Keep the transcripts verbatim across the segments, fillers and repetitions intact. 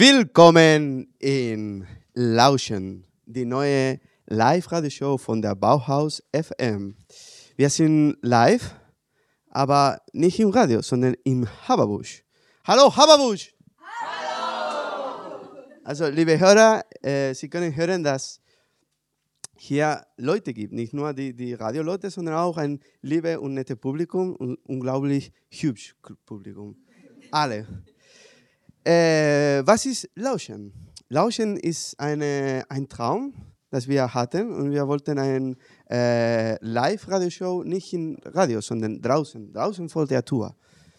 Willkommen in Lauschen, die neue Live-Radio-Show von der Bauhaus F M. Wir sind live, aber nicht im Radio, sondern im Haberbusch. Hallo Haberbusch! Hallo! Also liebe Hörer, äh, Sie können hören, dass hier Leute gibt, nicht nur die, die Radioleute, sondern auch ein liebes und nettes Publikum und unglaublich hübsch Publikum. Alle. Äh, was ist Lauschen? Lauschen ist eine, ein Traum, das wir hatten und wir wollten eine äh, Live-Radio-Show nicht im Radio, sondern draußen, draußen vor der Tour.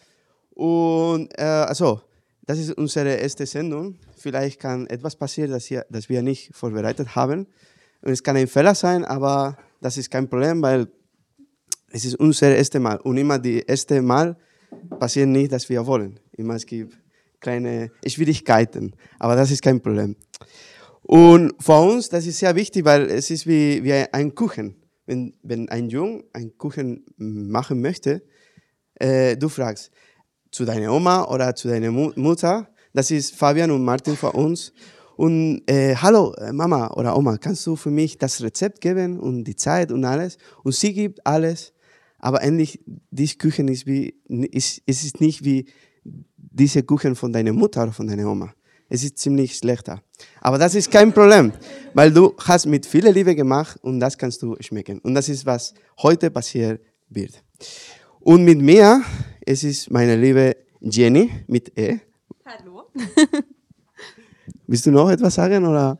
Und äh, also, das ist unsere erste Sendung. Vielleicht kann etwas passieren, das, hier, das wir nicht vorbereitet haben. Und es kann ein Fehler sein, aber das ist kein Problem, weil es ist unser erstes Mal. Und immer das erste Mal passiert nicht, dass wir wollen. Immer es gibt kleine Schwierigkeiten, aber das ist kein Problem. Und für uns, das ist sehr wichtig, weil es ist wie, wie ein Kuchen. Wenn, wenn ein Junge einen Kuchen machen möchte, äh, du fragst zu deiner Oma oder zu deiner Mu- Mutter, das ist Fabian und Martin für uns. Und äh, hallo Mama oder Oma, kannst du für mich das Rezept geben und die Zeit und alles? Und sie gibt alles, aber endlich, diese Kuchen ist, wie, ist, es ist nicht wie diese Kuchen von deiner Mutter oder von deiner Oma. Es ist ziemlich schlechter. Aber das ist kein Problem, weil du hast mit viel Liebe gemacht und das kannst du schmecken. Und das ist, was heute passieren wird. Und mit mir, es ist meine liebe Jenny mit E. Hallo. Willst du noch etwas sagen, oder?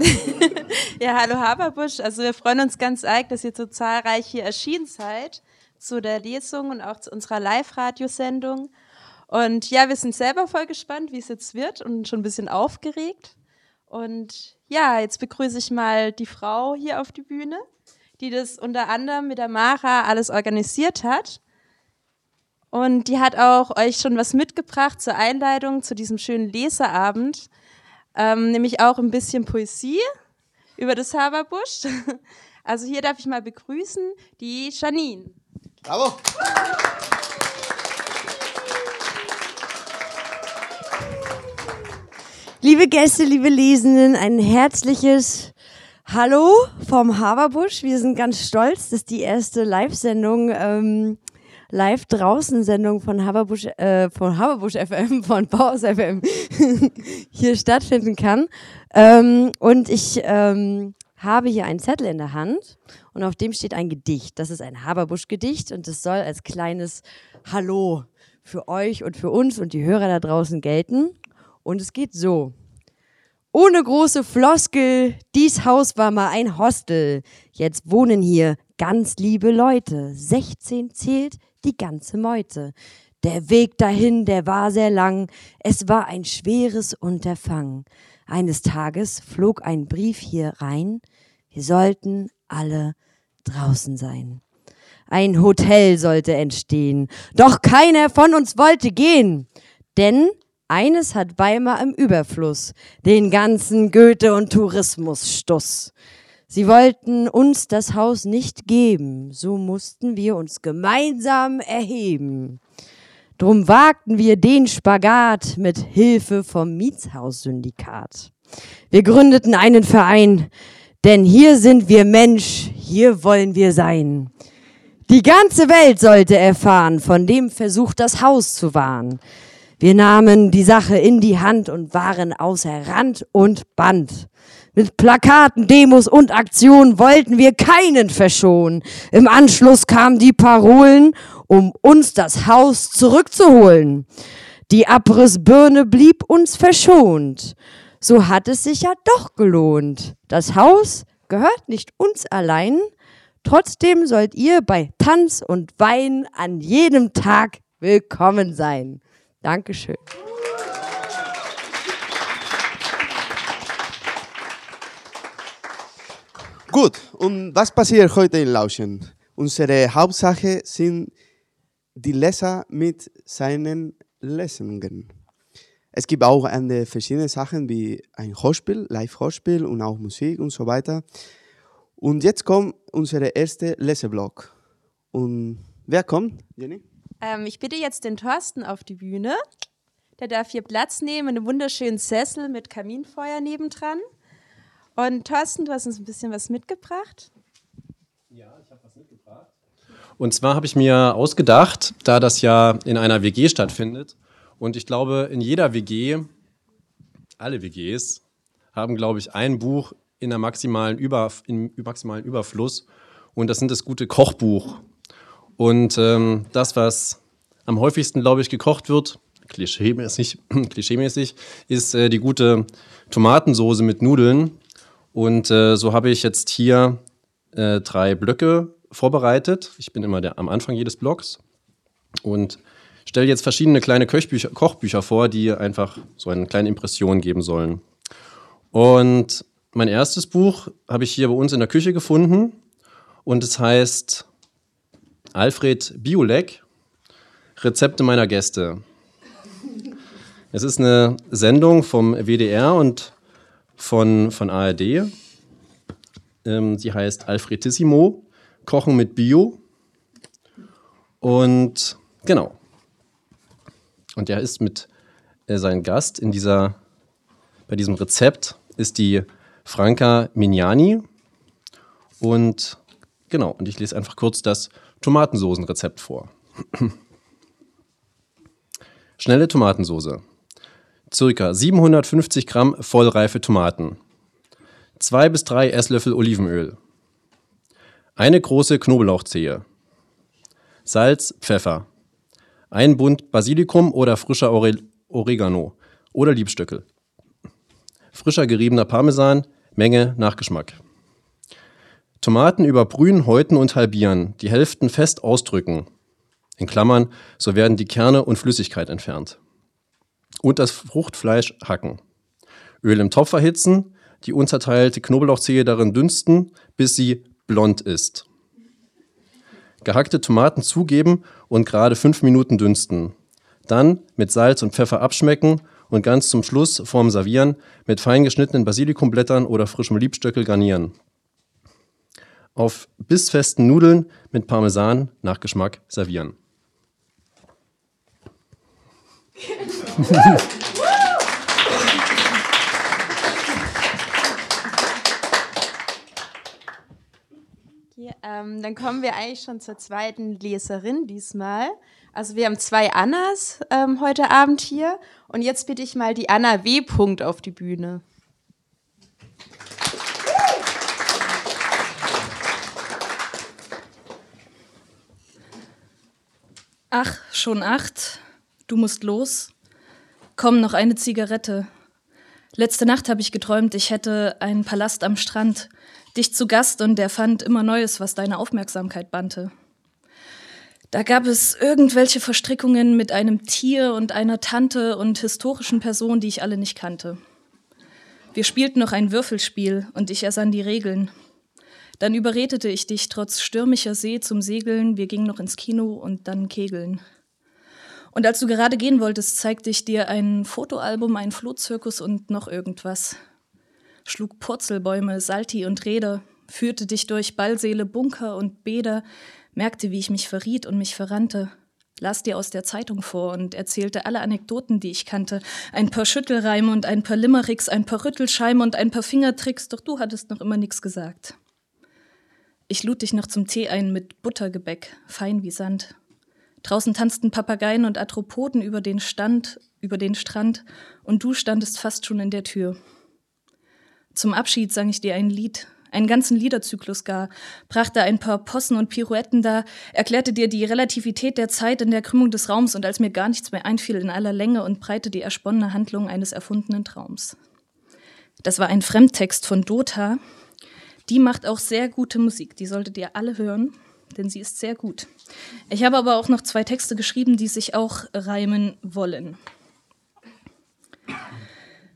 Ja, hallo Haberbusch. Also wir freuen uns ganz arg, dass ihr so zahlreich hier erschienen seid zu der Lesung und auch zu unserer Live-Radiosendung. Und ja, wir sind selber voll gespannt, wie es jetzt wird und schon ein bisschen aufgeregt. Und ja, jetzt begrüße ich mal die Frau hier auf die Bühne, die das unter anderem mit der Mara alles organisiert hat. Und die hat auch euch schon was mitgebracht zur Einleitung zu diesem schönen Leseabend, ähm, nämlich auch ein bisschen Poesie über das Haberbusch. Also hier darf ich mal begrüßen die Janine. Bravo! Liebe Gäste, liebe Lesenden, ein herzliches Hallo vom Haberbusch. Wir sind ganz stolz, dass die erste Live-Sendung, ähm, Live-Draußen-Sendung von Haberbusch, äh, von Haberbusch F M, von Bauhaus F M hier stattfinden kann. Ähm, und ich ähm, habe hier einen Zettel in der Hand und auf dem steht ein Gedicht. Das ist ein Haberbusch-Gedicht und das soll als kleines Hallo für euch und für uns und die Hörer da draußen gelten. Und es geht so. Ohne große Floskel, dies Haus war mal ein Hostel. Jetzt wohnen hier ganz liebe Leute. sechzehn zählt die ganze Meute. Der Weg dahin, der war sehr lang. Es war ein schweres Unterfangen. Eines Tages flog ein Brief hier rein. Wir sollten alle draußen sein. Ein Hotel sollte entstehen. Doch keiner von uns wollte gehen. Denn eines hat Weimar im Überfluss, den ganzen Goethe- und Tourismusstuss. Sie wollten uns das Haus nicht geben, so mussten wir uns gemeinsam erheben. Drum wagten wir den Spagat mit Hilfe vom Mietshaussyndikat. Wir gründeten einen Verein, denn hier sind wir Mensch, hier wollen wir sein. Die ganze Welt sollte erfahren von dem Versuch, das Haus zu wahren. Wir nahmen die Sache in die Hand und waren außer Rand und Band. Mit Plakaten, Demos und Aktionen wollten wir keinen verschonen. Im Anschluss kamen die Parolen, um uns das Haus zurückzuholen. Die Abrissbirne blieb uns verschont. So hat es sich ja doch gelohnt. Das Haus gehört nicht uns allein. Trotzdem sollt ihr bei Tanz und Wein an jedem Tag willkommen sein. Dankeschön. Gut, und was passiert heute in Lauschen? Unsere Hauptsache sind die Leser mit seinen Lesungen. Es gibt auch eine verschiedene Sachen wie ein Hörspiel, Live-Hörspiel und auch Musik und so weiter. Und jetzt kommt unser erster Leseblock. Und wer kommt, Jenny? Ähm, ich bitte jetzt den Thorsten auf die Bühne. Der darf hier Platz nehmen in einem wunderschönen Sessel mit Kaminfeuer nebendran. Und Thorsten, du hast uns ein bisschen was mitgebracht. Ja, ich habe was mitgebracht. Und zwar habe ich mir ausgedacht, da das ja in einer W G stattfindet und ich glaube, in jeder W G, alle W Gs, haben, glaube ich, ein Buch in der maximalen Über, im maximalen Überfluss und das sind das gute Kochbuch. Und ähm, das, was am häufigsten, glaube ich, gekocht wird, klischeemäßig, klischeemäßig ist äh, die gute Tomatensoße mit Nudeln. Und äh, so habe ich jetzt hier äh, drei Blöcke vorbereitet. Ich bin immer der, am Anfang jedes Blocks und stelle jetzt verschiedene kleine Kochbücher, Kochbücher vor, die einfach so eine kleine Impression geben sollen. Und mein erstes Buch habe ich hier bei uns in der Küche gefunden und es heißt Alfred Biolek, Rezepte meiner Gäste. Es ist eine Sendung vom W D R und von, von A R D. Ähm, sie heißt Alfredissimo, Kochen mit Bio. Und genau. Und er ist mit äh, seinem Gast in dieser, bei diesem Rezept ist die Franca Mignani. Und genau, und ich lese einfach kurz das Tomatensoßenrezept vor. Schnelle Tomatensoße. Circa siebenhundertfünfzig Gramm vollreife Tomaten. Zwei bis drei Esslöffel Olivenöl. Eine große Knoblauchzehe. Salz, Pfeffer. Ein Bund Basilikum oder frischer Ore- Oregano oder Liebstöckel. Frischer geriebener Parmesan, Menge nach Geschmack. Tomaten überbrühen, häuten und halbieren, die Hälften fest ausdrücken. In Klammern, so werden die Kerne und Flüssigkeit entfernt. Und das Fruchtfleisch hacken. Öl im Topf erhitzen, die unterteilte Knoblauchzehe darin dünsten, bis sie blond ist. Gehackte Tomaten zugeben und gerade fünf Minuten dünsten. Dann mit Salz und Pfeffer abschmecken und ganz zum Schluss vorm Servieren mit fein geschnittenen Basilikumblättern oder frischem Liebstöckel garnieren. Auf bissfesten Nudeln mit Parmesan nach Geschmack servieren. Okay, ähm, dann kommen wir eigentlich schon zur zweiten Leserin diesmal. Also wir haben zwei Annas ähm, heute Abend hier und jetzt bitte ich mal die Anna W. Punkt auf die Bühne. Ach, schon acht. Du musst los. Komm, noch eine Zigarette. Letzte Nacht habe ich geträumt, ich hätte einen Palast am Strand. Dich zu Gast und der fand immer Neues, was deine Aufmerksamkeit bannte. Da gab es irgendwelche Verstrickungen mit einem Tier und einer Tante und historischen Personen, die ich alle nicht kannte. Wir spielten noch ein Würfelspiel und ich ersann die Regeln. Dann überredete ich dich trotz stürmischer See zum Segeln, wir gingen noch ins Kino und dann kegeln. Und als du gerade gehen wolltest, zeigte ich dir ein Fotoalbum, einen Flohzirkus und noch irgendwas. Schlug Purzelbäume, Salti und Räder, führte dich durch Ballsäle, Bunker und Bäder, merkte, wie ich mich verriet und mich verrannte, las dir aus der Zeitung vor und erzählte alle Anekdoten, die ich kannte. Ein paar Schüttelreime und ein paar Limericks, ein paar Rüttelscheime und ein paar Fingertricks, doch du hattest noch immer nichts gesagt. Ich lud dich noch zum Tee ein mit Buttergebäck, fein wie Sand. Draußen tanzten Papageien und Arthropoden über den Stand, über den Strand und du standest fast schon in der Tür. Zum Abschied sang ich dir ein Lied, einen ganzen Liederzyklus gar, brachte ein paar Possen und Pirouetten dar, erklärte dir die Relativität der Zeit in der Krümmung des Raums und als mir gar nichts mehr einfiel, in aller Länge und Breite die ersponnene Handlung eines erfundenen Traums. Das war ein Fremdtext von Dota. Die macht auch sehr gute Musik, die solltet ihr alle hören, denn sie ist sehr gut. Ich habe aber auch noch zwei Texte geschrieben, die sich auch reimen wollen.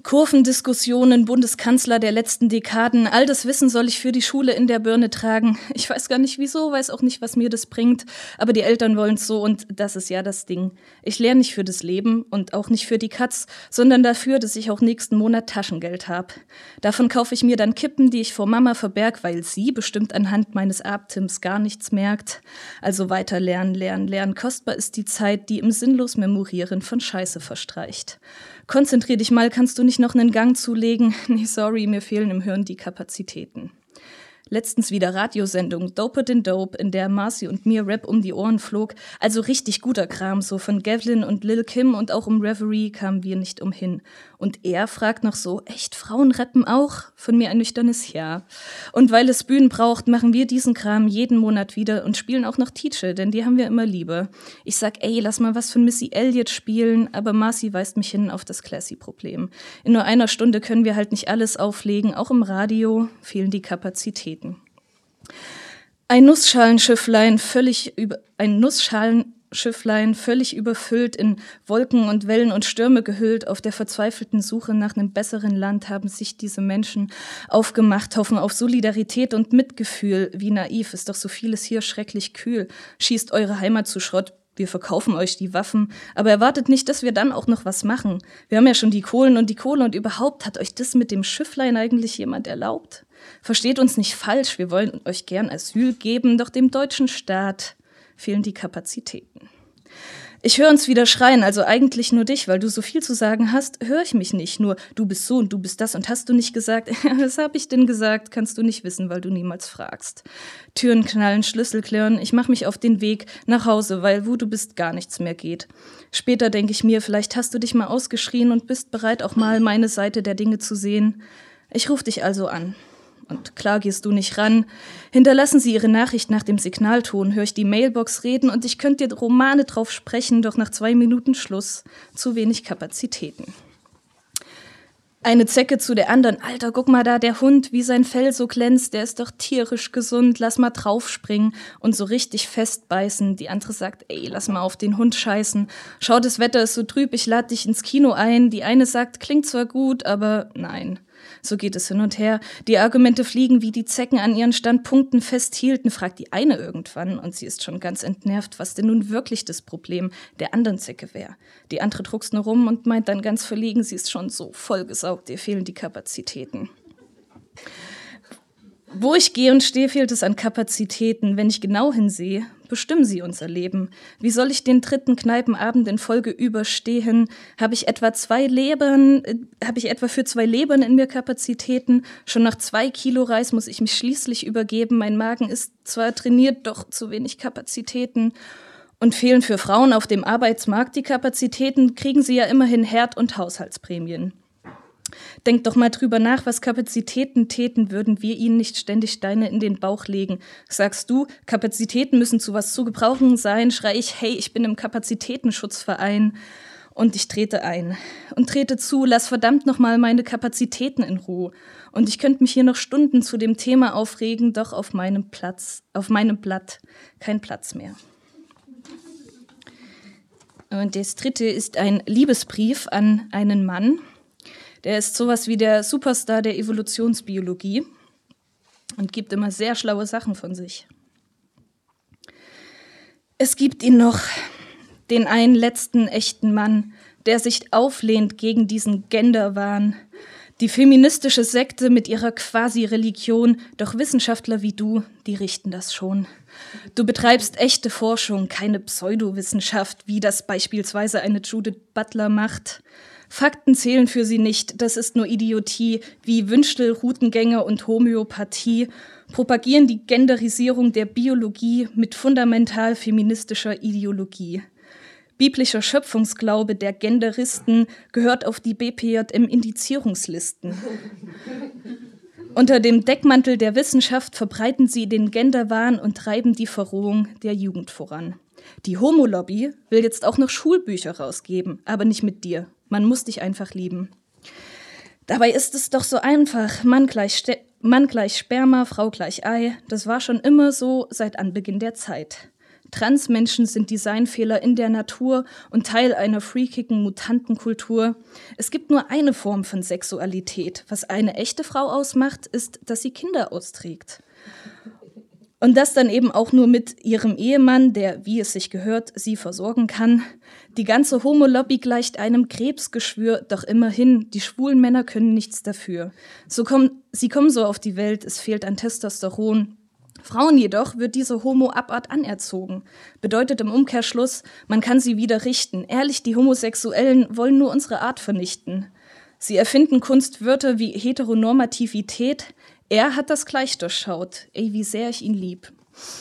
Kurvendiskussionen, Bundeskanzler der letzten Dekaden, all das Wissen soll ich für die Schule in der Birne tragen. Ich weiß gar nicht wieso, weiß auch nicht, was mir das bringt, aber die Eltern wollen es so und das ist ja das Ding. Ich lerne nicht für das Leben und auch nicht für die Katz, sondern dafür, dass ich auch nächsten Monat Taschengeld habe. Davon kaufe ich mir dann Kippen, die ich vor Mama verberg, weil sie bestimmt anhand meines Abtims gar nichts merkt. Also weiter lernen, lernen, lernen. Kostbar ist die Zeit, die im sinnlos Memorieren von Scheiße verstreicht. Konzentrier dich mal, kannst du nicht noch einen Gang zulegen? Nee, sorry, mir fehlen im Hirn die Kapazitäten. Letztens wieder Radiosendung Doper than Dope, in der Marcy und mir Rap um die Ohren flog. Also richtig guter Kram, so von Gavlin und Lil Kim und auch um Reverie kamen wir nicht umhin. Und er fragt noch so, echt, Frauen rappen auch? Von mir ein nüchternes Ja. Und weil es Bühnen braucht, machen wir diesen Kram jeden Monat wieder und spielen auch noch Teacher, denn die haben wir immer lieber. Ich sag, ey, lass mal was von Missy Elliott spielen, aber Marcy weist mich hin auf das Classy-Problem. In nur einer Stunde können wir halt nicht alles auflegen, auch im Radio fehlen die Kapazitäten. Ein Nussschalenschiffflein völlig über ein Nussschalenschiffflein völlig überfüllt, in Wolken und Wellen und Stürme gehüllt, auf der verzweifelten Suche nach einem besseren Land haben sich diese Menschen aufgemacht, hoffen auf Solidarität und Mitgefühl. Wie naiv, ist doch so vieles hier schrecklich kühl. Schießt eure Heimat zu Schrott. Wir verkaufen euch die Waffen, aber erwartet nicht, dass wir dann auch noch was machen. Wir haben ja schon die Kohlen und die Kohle und überhaupt, hat euch das mit dem Schifflein eigentlich jemand erlaubt? Versteht uns nicht falsch, wir wollen euch gern Asyl geben, doch dem deutschen Staat fehlen die Kapazitäten. Ich höre uns wieder schreien, also eigentlich nur dich, weil du so viel zu sagen hast, höre ich mich nicht. Nur du bist so und du bist das und hast du nicht gesagt. Was habe ich denn gesagt? Kannst du nicht wissen, weil du niemals fragst. Türen knallen, Schlüssel klirren, ich mache mich auf den Weg nach Hause, weil wo du bist gar nichts mehr geht. Später denke ich mir, vielleicht hast du dich mal ausgeschrien und bist bereit, auch mal meine Seite der Dinge zu sehen. Ich rufe dich also an. Und klar gehst du nicht ran. Hinterlassen Sie Ihre Nachricht nach dem Signalton, höre ich die Mailbox reden und ich könnte dir Romane drauf sprechen, doch nach zwei Minuten Schluss, zu wenig Kapazitäten. Eine Zecke zu der anderen, Alter, guck mal da, der Hund, wie sein Fell so glänzt, der ist doch tierisch gesund, lass mal draufspringen und so richtig festbeißen. Die andere sagt, ey, lass mal auf den Hund scheißen. Schau, das Wetter ist so trüb, ich lade dich ins Kino ein. Die eine sagt, klingt zwar gut, aber nein. So geht es hin und her. Die Argumente fliegen, wie die Zecken an ihren Standpunkten festhielten, fragt die eine irgendwann, und sie ist schon ganz entnervt, was denn nun wirklich das Problem der anderen Zecke wäre. Die andere druckst nur rum und meint dann ganz verlegen, sie ist schon so vollgesaugt, ihr fehlen die Kapazitäten. Wo ich gehe und stehe, fehlt es an Kapazitäten. Wenn ich genau hinsehe, bestimmen sie unser Leben. Wie soll ich den dritten Kneipenabend in Folge überstehen? Habe ich etwa zwei Lebern, äh, habe ich etwa für zwei Lebern in mir Kapazitäten? Schon nach zwei Kilo Reis muss ich mich schließlich übergeben. Mein Magen ist zwar trainiert, doch zu wenig Kapazitäten. Und fehlen für Frauen auf dem Arbeitsmarkt die Kapazitäten, kriegen sie ja immerhin Herd- und Haushaltsprämien. Denkt doch mal drüber nach, was Kapazitäten täten, würden wir ihnen nicht ständig Steine in den Bauch legen. Sagst du, Kapazitäten müssen zu was zu gebrauchen sein, schrei ich, hey, ich bin im Kapazitätenschutzverein. Und ich trete ein und trete zu, lass verdammt nochmal meine Kapazitäten in Ruhe. Und ich könnte mich hier noch Stunden zu dem Thema aufregen, doch auf meinem Platz, auf meinem Blatt kein Platz mehr. Und das dritte ist ein Liebesbrief an einen Mann. Der ist sowas wie der Superstar der Evolutionsbiologie und gibt immer sehr schlaue Sachen von sich. Es gibt ihn noch, den einen letzten echten Mann, der sich auflehnt gegen diesen Genderwahn. Die feministische Sekte mit ihrer Quasi-Religion, doch Wissenschaftler wie du, die richten das schon. Du betreibst echte Forschung, keine Pseudowissenschaft, wie das beispielsweise eine Judith Butler macht. Fakten zählen für sie nicht, das ist nur Idiotie, wie Wünschtel, Routengänge und Homöopathie propagieren die Genderisierung der Biologie mit fundamental feministischer Ideologie. Biblischer Schöpfungsglaube der Genderisten gehört auf die B P J M-Indizierungslisten. Unter dem Deckmantel der Wissenschaft verbreiten sie den Genderwahn und treiben die Verrohung der Jugend voran. Die Homo-Lobby will jetzt auch noch Schulbücher rausgeben, aber nicht mit dir. Man muss dich einfach lieben. Dabei ist es doch so einfach. Mann gleich, Ste- Mann gleich Sperma, Frau gleich Ei. Das war schon immer so seit Anbeginn der Zeit. Transmenschen sind Designfehler in der Natur und Teil einer freakigen Mutantenkultur. Es gibt nur eine Form von Sexualität. Was eine echte Frau ausmacht, ist, dass sie Kinder austrägt. Und das dann eben auch nur mit ihrem Ehemann, der, wie es sich gehört, sie versorgen kann. Die ganze Homo-Lobby gleicht einem Krebsgeschwür, doch immerhin, die schwulen Männer können nichts dafür. So kommen, sie kommen so auf die Welt, es fehlt an Testosteron. Frauen jedoch wird diese Homo-Abart anerzogen. Bedeutet im Umkehrschluss, man kann sie wieder richten. Ehrlich, die Homosexuellen wollen nur unsere Art vernichten. Sie erfinden Kunstwörter wie Heteronormativität. Er hat das gleich durchschaut. Ey, wie sehr ich ihn lieb.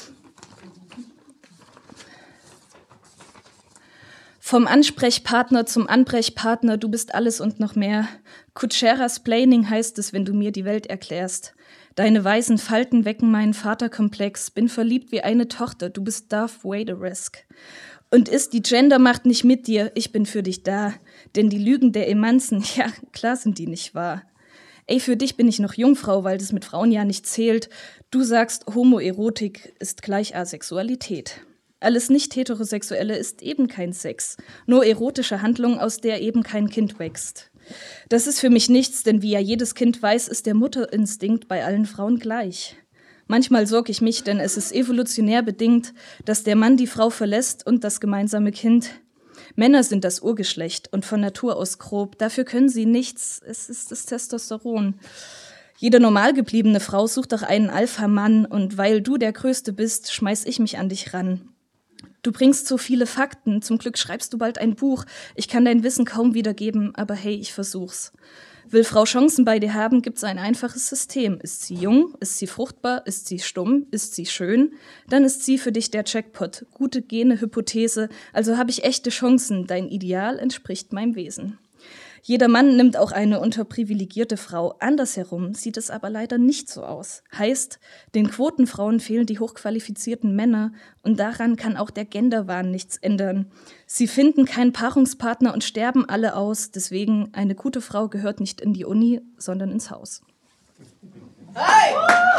Vom Ansprechpartner zum Anbrechpartner, du bist alles und noch mehr. Kutscheras-Plaining heißt es, wenn du mir die Welt erklärst. Deine weißen Falten wecken meinen Vaterkomplex. Bin verliebt wie eine Tochter, du bist Darth Vader-esque. Und ist die Gendermacht nicht mit dir, ich bin für dich da. Denn die Lügen der Emanzen, ja, klar sind die nicht wahr. Ey, für dich bin ich noch Jungfrau, weil das mit Frauen ja nicht zählt. Du sagst, Homoerotik ist gleich Asexualität. Alles Nicht-Heterosexuelle ist eben kein Sex, nur erotische Handlung, aus der eben kein Kind wächst. Das ist für mich nichts, denn wie ja jedes Kind weiß, ist der Mutterinstinkt bei allen Frauen gleich. Manchmal sorge ich mich, denn es ist evolutionär bedingt, dass der Mann die Frau verlässt und das gemeinsame Kind. Männer sind das Urgeschlecht und von Natur aus grob. Dafür können sie nichts, es ist das Testosteron. Jede normal gebliebene Frau sucht doch einen Alpha-Mann und weil du der Größte bist, schmeiß ich mich an dich ran. Du bringst so viele Fakten, zum Glück schreibst du bald ein Buch. Ich kann dein Wissen kaum wiedergeben, aber hey, ich versuch's. Will Frau Chancen bei dir haben, gibt's ein einfaches System. Ist sie jung? Ist sie fruchtbar? Ist sie stumm? Ist sie schön? Dann ist sie für dich der Jackpot. Gute Gene-Hypothese, also habe ich echte Chancen. Dein Ideal entspricht meinem Wesen. Jeder Mann nimmt auch eine unterprivilegierte Frau. Andersherum sieht es aber leider nicht so aus. Heißt, den Quotenfrauen fehlen die hochqualifizierten Männer und daran kann auch der Genderwahn nichts ändern. Sie finden keinen Paarungspartner und sterben alle aus. Deswegen, eine gute Frau gehört nicht in die Uni, sondern ins Haus. Hey!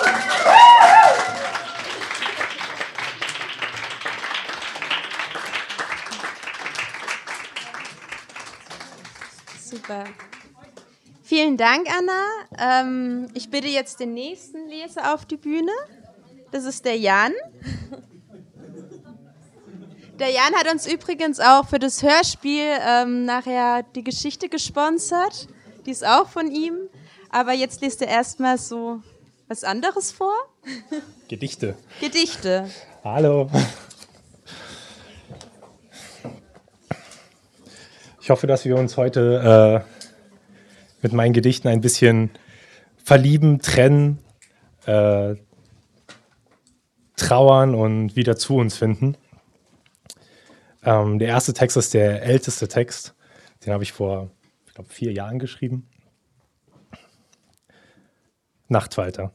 Super. Vielen Dank, Anna. Ähm, ich bitte jetzt den nächsten Leser auf die Bühne. Das ist der Jan. Der Jan hat uns übrigens auch für das Hörspiel ähm, nachher die Geschichte gesponsert. Die ist auch von ihm. Aber jetzt liest er erstmal so was anderes vor. Gedichte. Gedichte. Hallo. Ich hoffe, dass wir uns heute äh, mit meinen Gedichten ein bisschen verlieben, trennen, äh, trauern und wieder zu uns finden. Ähm, der erste Text ist der älteste Text. Den habe ich vor, ich glaube, vier Jahren geschrieben. Nachtfalter.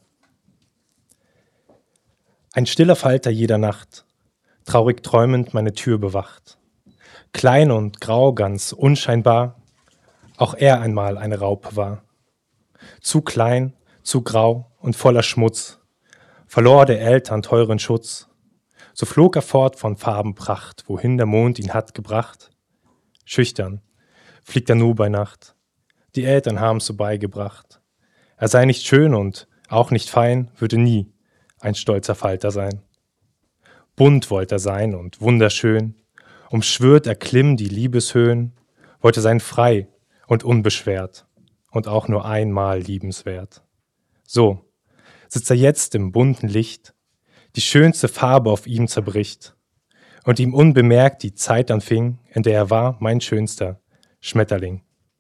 Ein stiller Falter jeder Nacht, traurig träumend meine Tür bewacht. Klein und grau, ganz unscheinbar, auch er einmal eine Raupe war. Zu klein, zu grau und voller Schmutz, verlor der Eltern teuren Schutz. So flog er fort von Farbenpracht, wohin der Mond ihn hat gebracht. Schüchtern fliegt er nur bei Nacht, die Eltern haben's so beigebracht. Er sei nicht schön und auch nicht fein, würde nie ein stolzer Falter sein. Bunt wollte er sein und wunderschön, umschwört erklimmen die Liebeshöhen, wollte sein frei und unbeschwert und auch nur einmal liebenswert. So sitzt er jetzt im bunten Licht, die schönste Farbe auf ihm zerbricht und ihm unbemerkt die Zeit anfing, in der er war mein schönster Schmetterling.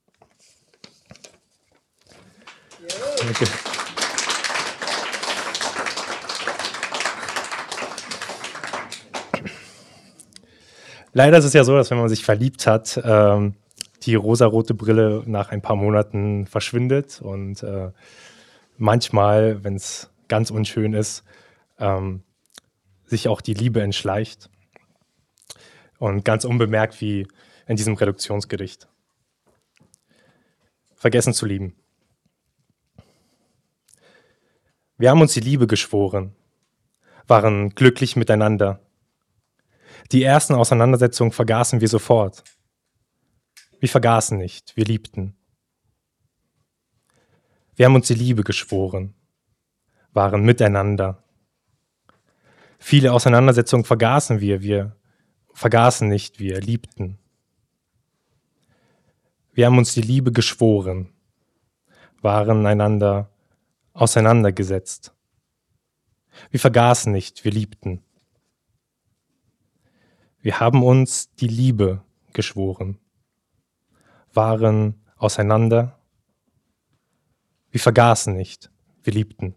Danke. Leider ist es ja so, dass wenn man sich verliebt hat, ähm, die rosarote Brille nach ein paar Monaten verschwindet und äh, manchmal, wenn es ganz unschön ist, ähm, sich auch die Liebe entschleicht und ganz unbemerkt wie in diesem Reduktionsgedicht. Vergessen zu lieben. Wir haben uns die Liebe geschworen, waren glücklich miteinander. Die ersten Auseinandersetzungen vergaßen wir sofort. Wir vergaßen nicht, wir liebten. Wir haben uns die Liebe geschworen, waren miteinander. Viele Auseinandersetzungen vergaßen wir, wir vergaßen nicht, wir liebten. Wir haben uns die Liebe geschworen, waren einander auseinandergesetzt. Wir vergaßen nicht, wir liebten. Wir haben uns die Liebe geschworen, waren auseinander. Wir vergaßen nicht, wir liebten.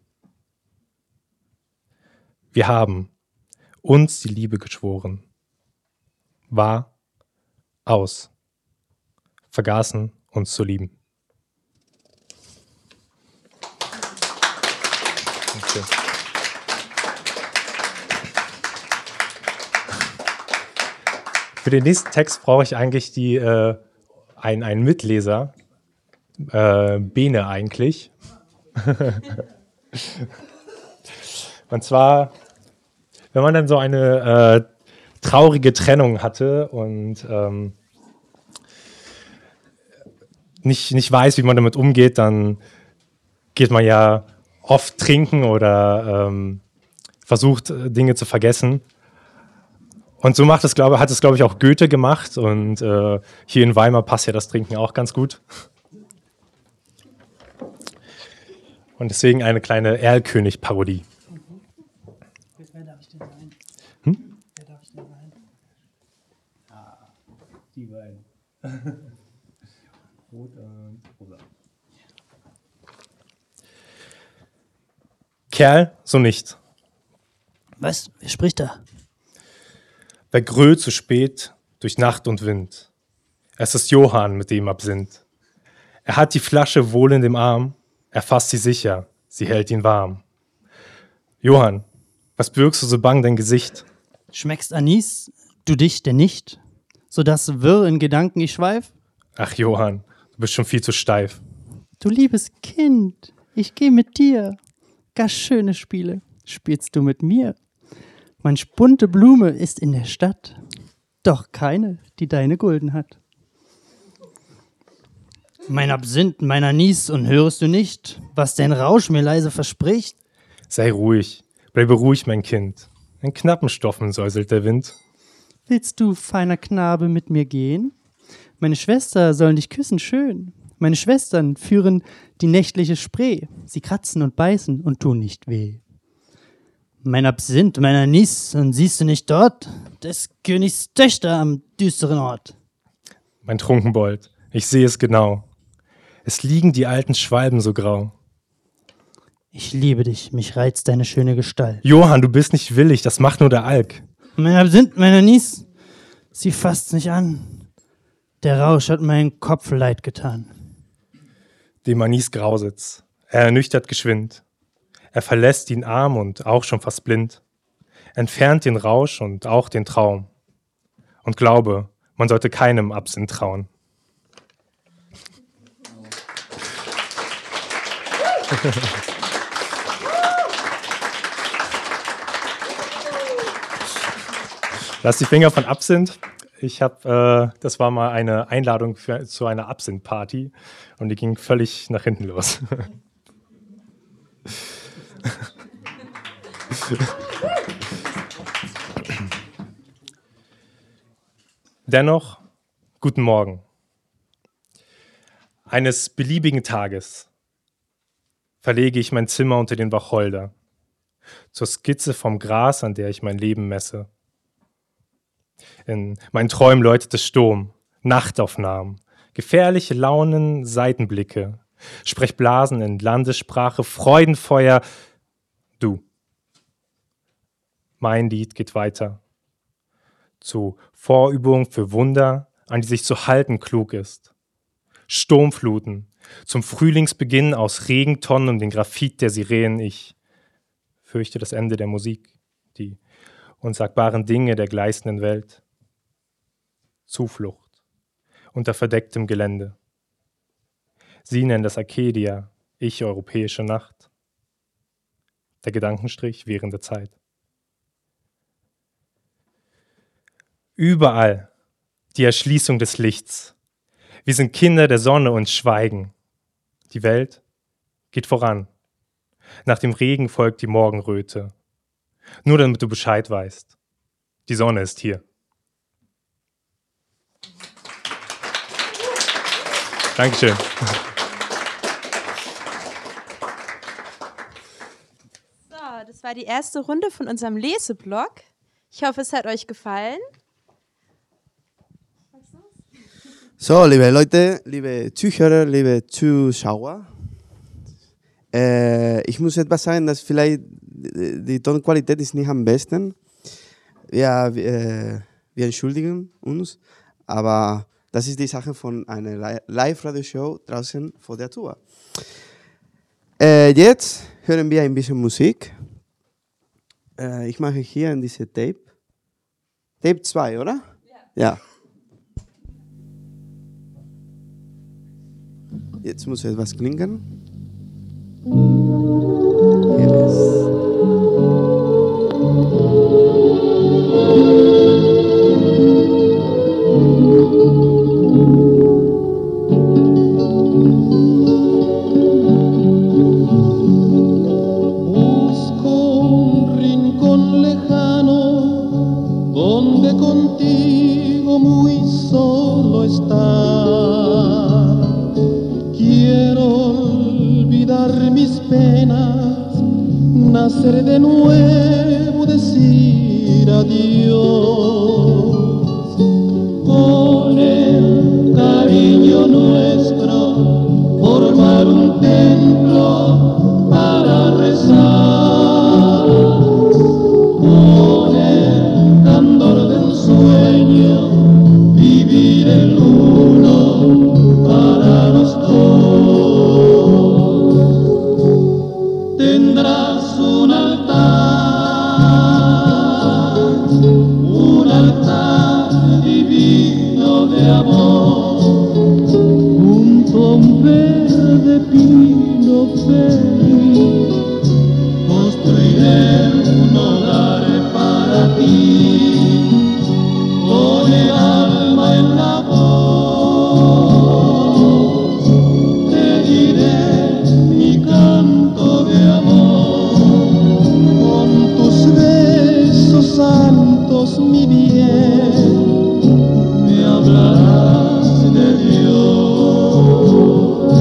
Wir haben uns die Liebe geschworen, war, aus, vergaßen uns zu lieben. Okay. Für den nächsten Text brauche ich eigentlich die, äh, ein, einen Mitleser, äh, Bene eigentlich. Und zwar, wenn man dann so eine äh, traurige Trennung hatte und ähm, nicht, nicht weiß, wie man damit umgeht, dann geht man ja oft trinken oder ähm, versucht, Dinge zu vergessen. Und so macht es, glaube, hat es, glaube ich, auch Goethe gemacht. Und äh, hier in Weimar passt ja das Trinken auch ganz gut. Und deswegen eine kleine Erlkönig-Parodie. Mhm. Wer darf ich denn sein? Hm? Wer darf ich denn sein? Ah, die beiden. Rot und rosa. Kerl, so nicht. Was? Wer spricht da? Wer grölt zu spät durch Nacht und Wind. Es ist Johann mit dem Absinth. Er hat die Flasche wohl in dem Arm, er fasst sie sicher, sie hält ihn warm. Johann, was bürgst du so bang dein Gesicht? Schmeckst Anis, du dich denn nicht, sodass wirr in Gedanken ich schweif? Ach Johann, du bist schon viel zu steif. Du liebes Kind, ich geh mit dir. Gar schöne Spiele spielst du mit mir. Manch bunte Blume ist in der Stadt, doch keine, die deine Gulden hat. Mein Absinth, mein Anis, und hörst du nicht, was dein Rausch mir leise verspricht? Sei ruhig, bleibe ruhig, mein Kind. In knappen Stoffen säuselt der Wind. Willst du, feiner Knabe, mit mir gehen? Meine Schwester sollen dich küssen schön. Meine Schwestern führen die nächtliche Spree. Sie kratzen und beißen und tun nicht weh. Mein Absinth, mein Anis, und siehst du nicht dort des Königs Töchter am düsteren Ort? Mein Trunkenbold, ich sehe es genau. Es liegen die alten Schwalben so grau. Ich liebe dich, mich reizt deine schöne Gestalt. Johann, du bist nicht willig, das macht nur der Alk. Mein Absinth, mein Anis, sie fasst nicht an. Der Rausch hat meinen Kopf leid getan. Dem Anis grausitz, er ernüchtert geschwind. Er verlässt ihn arm und auch schon fast blind, entfernt den Rausch und auch den Traum. Und glaube, man sollte keinem Absinth trauen. Lass die Finger von Absinth. Ich habe, äh, das war mal eine Einladung für, zu einer Absinth-Party und die ging völlig nach hinten los. Dennoch, guten Morgen. Eines beliebigen Tages verlege ich mein Zimmer unter den Wacholder, zur Skizze vom Gras, an der ich mein Leben messe. In meinen Träumen läutet es Sturm, Nachtaufnahmen, gefährliche Launen, Seitenblicke, Sprechblasen in Landessprache, Freudenfeuer. Du. Mein Lied geht weiter. Zu Vorübung für Wunder, an die sich zu halten klug ist. Sturmfluten, zum Frühlingsbeginn aus Regentonnen und den Graphit der Sirenen. Ich fürchte das Ende der Musik, die unsagbaren Dinge der gleißenden Welt. Zuflucht unter verdecktem Gelände. Sie nennen das Arcadia, ich europäische Nacht. Der Gedankenstrich während der Zeit. Überall die Erschließung des Lichts. Wir sind Kinder der Sonne und schweigen. Die Welt geht voran. Nach dem Regen folgt die Morgenröte. Nur damit du Bescheid weißt. Die Sonne ist hier. Dankeschön. So, das war die erste Runde von unserem Leseblog. Ich hoffe, es hat euch gefallen. So, liebe Leute, liebe Zuhörer, liebe Zuschauer, äh, ich muss etwas sagen, dass vielleicht die Tonqualität ist nicht am besten. Ja, wir, wir entschuldigen uns, aber das ist die Sache von einer Live-Radio-Show draußen vor der Tür. Äh, jetzt hören wir ein bisschen Musik. Äh, ich mache hier in diese Tape. Tape zwei, oder? Ja. Ja. Jetzt muss etwas klingen. Hier ist. Nacer de nuevo, decir adiós, con el cariño nuestro, formar un templo para rezar, con el candor del sueño, vivir el uno para los dos. Tendrás un altar, un altar divino de amor, junto a un verde pino feliz, construiré un hogar para ti, con el alma en la voz, te diré mi canto de amor. Santos, mi bien, me hablarás de Dios.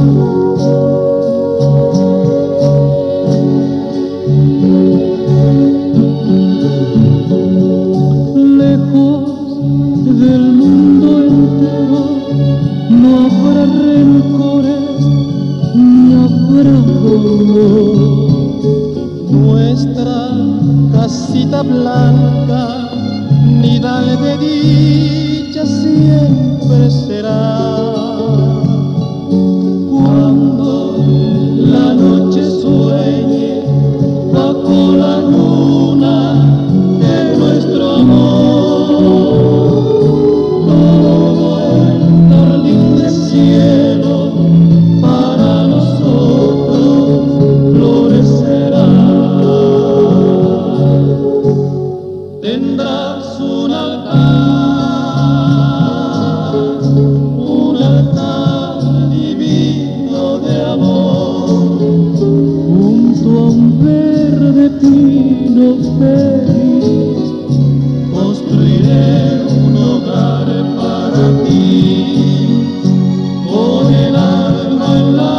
Lejos del mundo entero no habrá rencores ni habrá dolor. Nuestra casita blanca, nidal de dicha siempre será. Cuando la noche sueñe bajo la luna de nuestro amor, todo el jardín del cielo para nosotros florecerá. Tendrás un altar, un altar divino de amor, junto a un verde pino feliz, construiré un hogar para ti, con el alma en la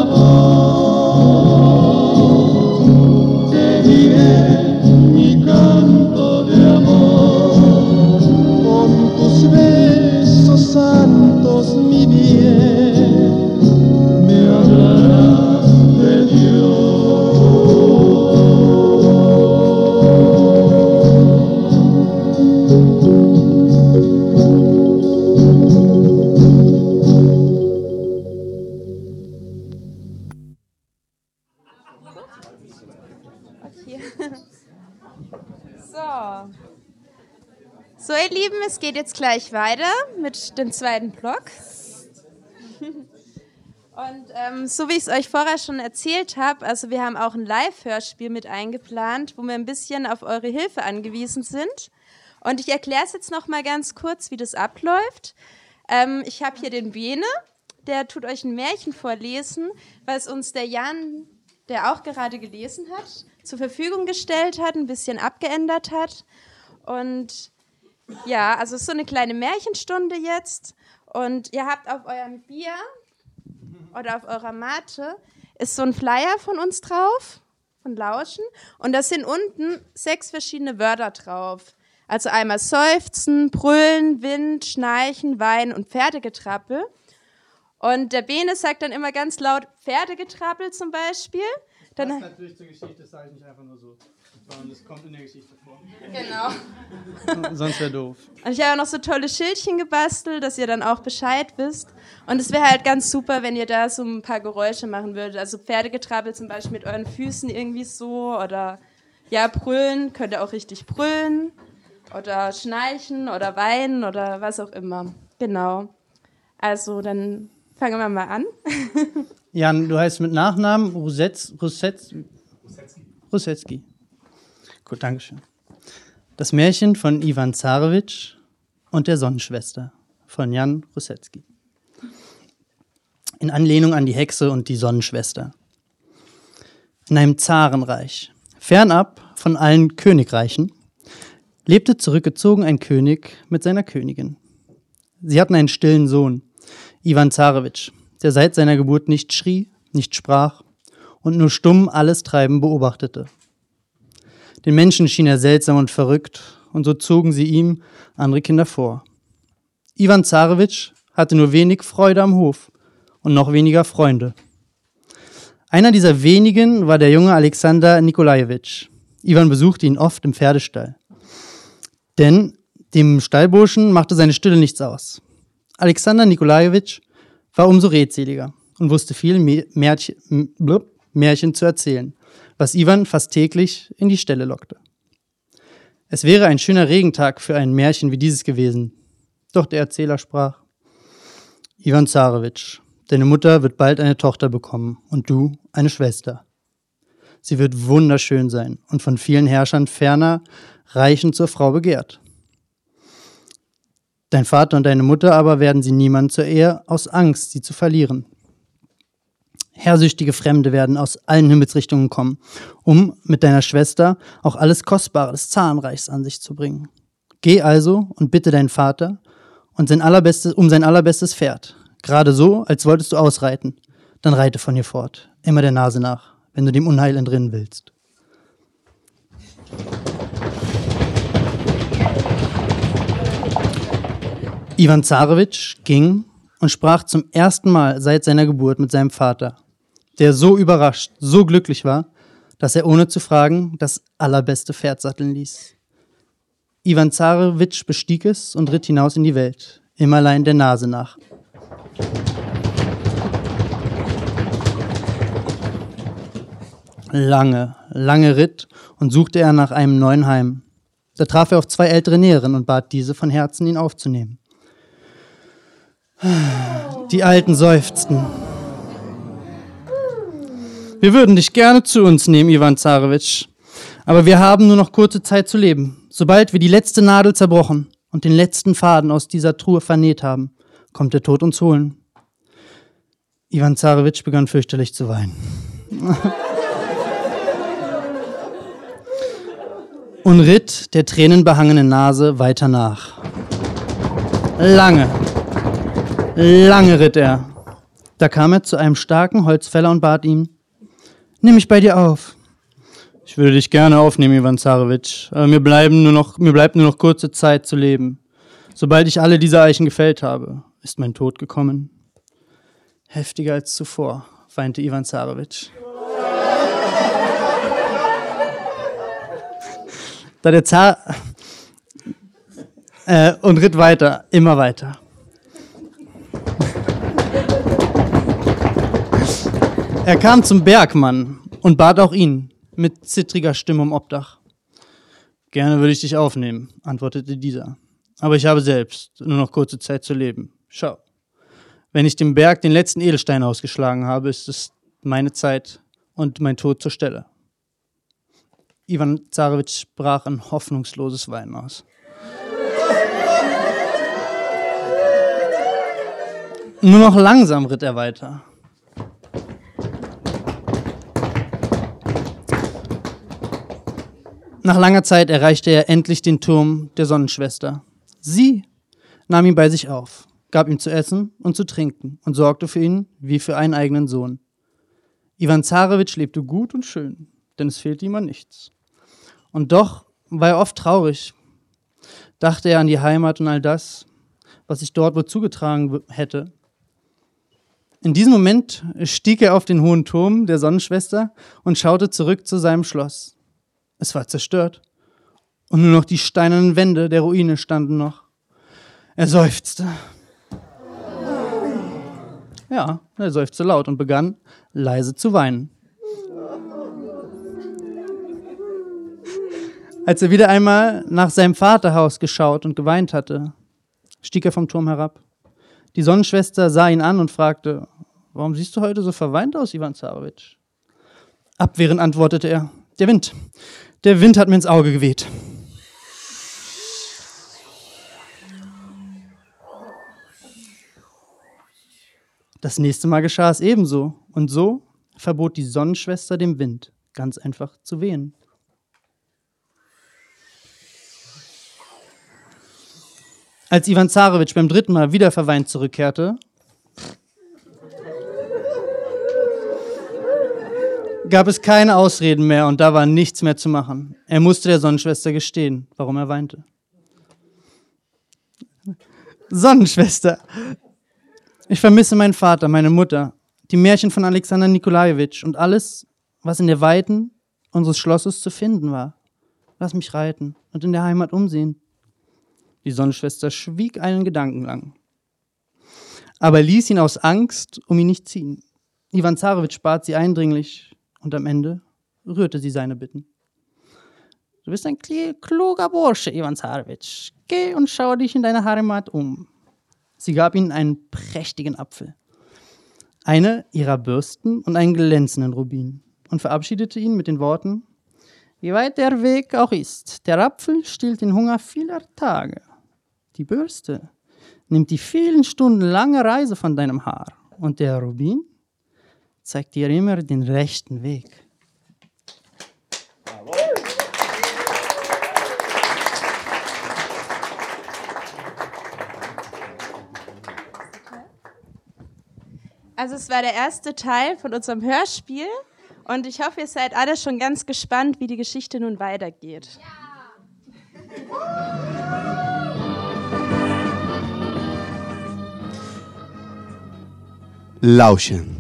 voz, te diré mi canto de amor, con tus besos santos, mi bien, me hablarás de Dios. So. So, ihr Lieben, es geht jetzt gleich weiter mit dem zweiten Block. Und ähm, so wie ich es euch vorher schon erzählt habe, also wir haben auch ein Live-Hörspiel mit eingeplant, wo wir ein bisschen auf eure Hilfe angewiesen sind. Und ich erkläre es jetzt noch mal ganz kurz, wie das abläuft. Ähm, ich habe hier den Bene, der tut euch ein Märchen vorlesen, was uns der Jan, der auch gerade gelesen hat, zur Verfügung gestellt hat, ein bisschen abgeändert hat. Und ja, also es ist so eine kleine Märchenstunde jetzt. Und ihr habt auf eurem Bier oder auf eurer Mate ist so ein Flyer von uns drauf, von Lauschen. Und da sind unten sechs verschiedene Wörter drauf. Also einmal Seufzen, Brüllen, Wind, Schnarchen, Weinen und Pferdegetrappel. Und der Bene sagt dann immer ganz laut Pferdegetrappel zum Beispiel. Dann Das natürlich zur Geschichte, das sage ich nicht einfach nur so. Das kommt in der Geschichte vor. Genau. Sonst wäre doof. Und ich habe auch noch so tolle Schildchen gebastelt, dass ihr dann auch Bescheid wisst. Und es wäre halt ganz super, wenn ihr da so ein paar Geräusche machen würdet. Also Pferdegetrappel zum Beispiel mit euren Füßen irgendwie so. Oder ja, brüllen, könnt ihr auch richtig brüllen. Oder schnarchen oder weinen oder was auch immer. Genau. Also dann fangen wir mal an. Jan, du heißt mit Nachnamen Rusetz, Rusetz, Rusetzky. Gut, danke schön. Das Märchen von Iwan Zarewitsch und der Sonnenschwester von Jan Rusetzky. In Anlehnung an die Hexe und die Sonnenschwester. In einem Zarenreich, fernab von allen Königreichen, lebte zurückgezogen ein König mit seiner Königin. Sie hatten einen stillen Sohn, Iwan Zarewitsch, der seit seiner Geburt nicht schrie, nicht sprach und nur stumm alles Treiben beobachtete. Den Menschen schien er seltsam und verrückt, und so zogen sie ihm andere Kinder vor. Iwan Zarewitsch hatte nur wenig Freude am Hof und noch weniger Freunde. Einer dieser wenigen war der junge Alexander Nikolajewitsch. Iwan besuchte ihn oft im Pferdestall. Denn dem Stallburschen machte seine Stille nichts aus. Alexander Nikolajewitsch war umso redseliger und wusste viel Märchen, Märchen zu erzählen, was Iwan fast täglich in die Ställe lockte. Es wäre ein schöner Regentag für ein Märchen wie dieses gewesen. Doch der Erzähler sprach: Iwan Zarewitsch, deine Mutter wird bald eine Tochter bekommen und du eine Schwester. Sie wird wunderschön sein und von vielen Herrschern ferner Reichen zur Frau begehrt. Dein Vater und deine Mutter aber werden sie niemand zur Ehe aus Angst, sie zu verlieren. Herrsüchtige Fremde werden aus allen Himmelsrichtungen kommen, um mit deiner Schwester auch alles Kostbare des Zarenreichs an sich zu bringen. Geh also und bitte deinen Vater und sein allerbestes, um sein allerbestes Pferd, gerade so, als wolltest du ausreiten. Dann reite von hier fort, immer der Nase nach, wenn du dem Unheil entrinnen willst. Iwan Zarewitsch ging und sprach zum ersten Mal seit seiner Geburt mit seinem Vater, der so überrascht, so glücklich war, dass er ohne zu fragen das allerbeste Pferd satteln ließ. Iwan Zarewitsch bestieg es und ritt hinaus in die Welt, immer allein der Nase nach. Lange, lange ritt und suchte er nach einem neuen Heim. Da traf er auf zwei ältere Näherinnen und bat diese von Herzen, ihn aufzunehmen. Die Alten seufzten. Wir würden dich gerne zu uns nehmen, Iwan Zarewitsch, aber wir haben nur noch kurze Zeit zu leben. Sobald wir die letzte Nadel zerbrochen und den letzten Faden aus dieser Truhe vernäht haben, kommt der Tod uns holen. Iwan Zarewitsch begann fürchterlich zu weinen. Und ritt der tränenbehangenen Nase weiter nach. Lange, lange ritt er. Da kam er zu einem starken Holzfäller und bat ihn: Nimm mich bei dir auf. Ich würde dich gerne aufnehmen, Iwan Zarewitsch, aber mir, bleiben nur noch, mir bleibt nur noch kurze Zeit zu leben. Sobald ich alle diese Eichen gefällt habe, ist mein Tod gekommen. Heftiger als zuvor, weinte Iwan Zarewitsch. Da der Zar äh, und ritt weiter, immer weiter. Er kam zum Bergmann und bat auch ihn mit zittriger Stimme um Obdach. Gerne würde ich dich aufnehmen, antwortete dieser. Aber ich habe selbst nur noch kurze Zeit zu leben. Schau, wenn ich dem Berg den letzten Edelstein ausgeschlagen habe, ist es meine Zeit und mein Tod zur Stelle. Iwan Zarewitsch brach ein hoffnungsloses Weinen aus. Nur noch langsam ritt er weiter. Nach langer Zeit erreichte er endlich den Turm der Sonnenschwester. Sie nahm ihn bei sich auf, gab ihm zu essen und zu trinken und sorgte für ihn wie für einen eigenen Sohn. Iwan Zarewitsch lebte gut und schön, denn es fehlte ihm an nichts. Und doch war er oft traurig, dachte er an die Heimat und all das, was sich dort wohl zugetragen hätte. In diesem Moment stieg er auf den hohen Turm der Sonnenschwester und schaute zurück zu seinem Schloss. Es war zerstört und nur noch die steinernen Wände der Ruine standen noch. Er seufzte. Ja, er seufzte laut und begann leise zu weinen. Als er wieder einmal nach seinem Vaterhaus geschaut und geweint hatte, stieg er vom Turm herab. Die Sonnenschwester sah ihn an und fragte, warum siehst du heute so verweint aus, Iwan Zarewitsch? Abwehrend antwortete er, der Wind. Der Wind hat mir ins Auge geweht. Das nächste Mal geschah es ebenso. Und so verbot die Sonnenschwester dem Wind, ganz einfach zu wehen. Als Iwan Zarewitsch beim dritten Mal wieder verweint zurückkehrte, gab es keine Ausreden mehr und da war nichts mehr zu machen. Er musste der Sonnenschwester gestehen, warum er weinte. Sonnenschwester, ich vermisse meinen Vater, meine Mutter, die Märchen von Alexander Nikolajewitsch und alles, was in der Weiten unseres Schlosses zu finden war. Lass mich reiten und in der Heimat umsehen. Die Sonnenschwester schwieg einen Gedanken lang, aber ließ ihn aus Angst um ihn nicht ziehen. Iwan Zarewitsch bat sie eindringlich und am Ende rührte sie seine Bitten. Du bist ein kluger Bursche, Iwan Zarewitsch. Geh und schaue dich in deiner Heimat um. Sie gab ihm einen prächtigen Apfel, eine ihrer Bürsten und einen glänzenden Rubin und verabschiedete ihn mit den Worten, wie weit der Weg auch ist, der Apfel stillt den Hunger vieler Tage. Die Bürste nimmt die vielen Stunden lange Reise von deinem Haar und der Rubin zeigt dir immer den rechten Weg. Also es war der erste Teil von unserem Hörspiel und ich hoffe, ihr seid alle schon ganz gespannt, wie die Geschichte nun weitergeht. Lauschen.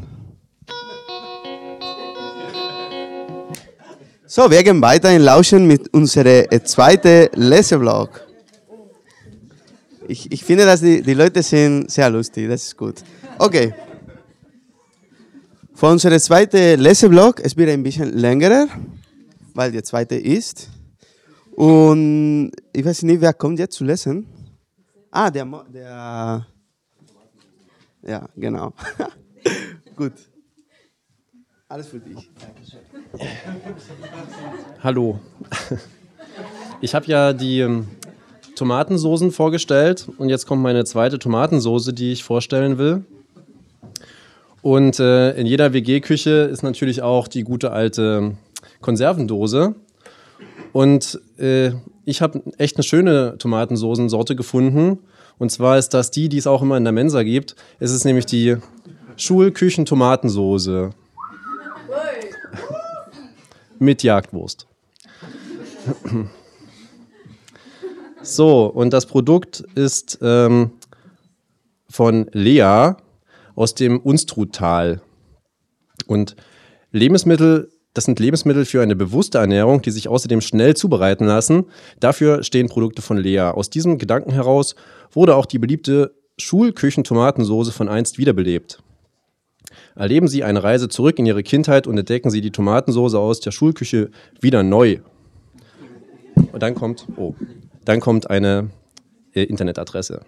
So, wir gehen weiter in Lauschen mit unserem zweiten Lesevlog. Ich, ich finde, dass die, die Leute sind sehr lustig, das ist gut. Okay. Für unseren zweiten Lesevlog, es wird ein bisschen längerer, weil der zweite ist. Und ich weiß nicht, wer kommt jetzt zu lesen? Ah, der... Mo- der ja, genau. Gut. Alles für dich. Hallo. Ich habe ja die ähm, Tomatensoßen vorgestellt und jetzt kommt meine zweite Tomatensoße, die ich vorstellen will. Und äh, in jeder W G-Küche ist natürlich auch die gute alte Konservendose. Und äh, ich habe echt eine schöne Tomatensoßensorte gefunden. Und zwar ist das die, die es auch immer in der Mensa gibt. Es ist nämlich die Schulküchen-Tomatensoße. Mit Jagdwurst. So, und das Produkt ist ähm, von Lea aus dem Unstruttal. Und Lebensmittel, das sind Lebensmittel für eine bewusste Ernährung, die sich außerdem schnell zubereiten lassen. Dafür stehen Produkte von Lea. Aus diesem Gedanken heraus wurde auch die beliebte Schulküchen-Tomatensoße von einst wiederbelebt. Erleben Sie eine Reise zurück in Ihre Kindheit und entdecken Sie die Tomatensoße aus der Schulküche wieder neu. Und dann kommt, oh, dann kommt eine äh, Internetadresse.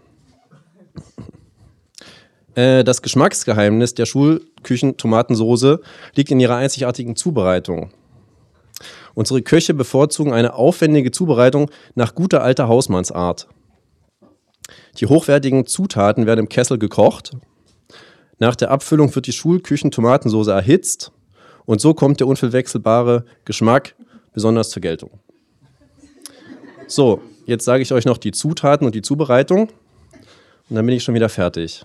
Äh, das Geschmacksgeheimnis der Schulküchen-Tomatensoße liegt in ihrer einzigartigen Zubereitung. Unsere Köche bevorzugen eine aufwendige Zubereitung nach guter alter Hausmannsart. Die hochwertigen Zutaten werden im Kessel gekocht Nach der Abfüllung wird die Schulküchen-Tomatensoße erhitzt und so kommt der unverwechselbare Geschmack besonders zur Geltung. So, jetzt sage ich euch noch die Zutaten und die Zubereitung und dann bin ich schon wieder fertig.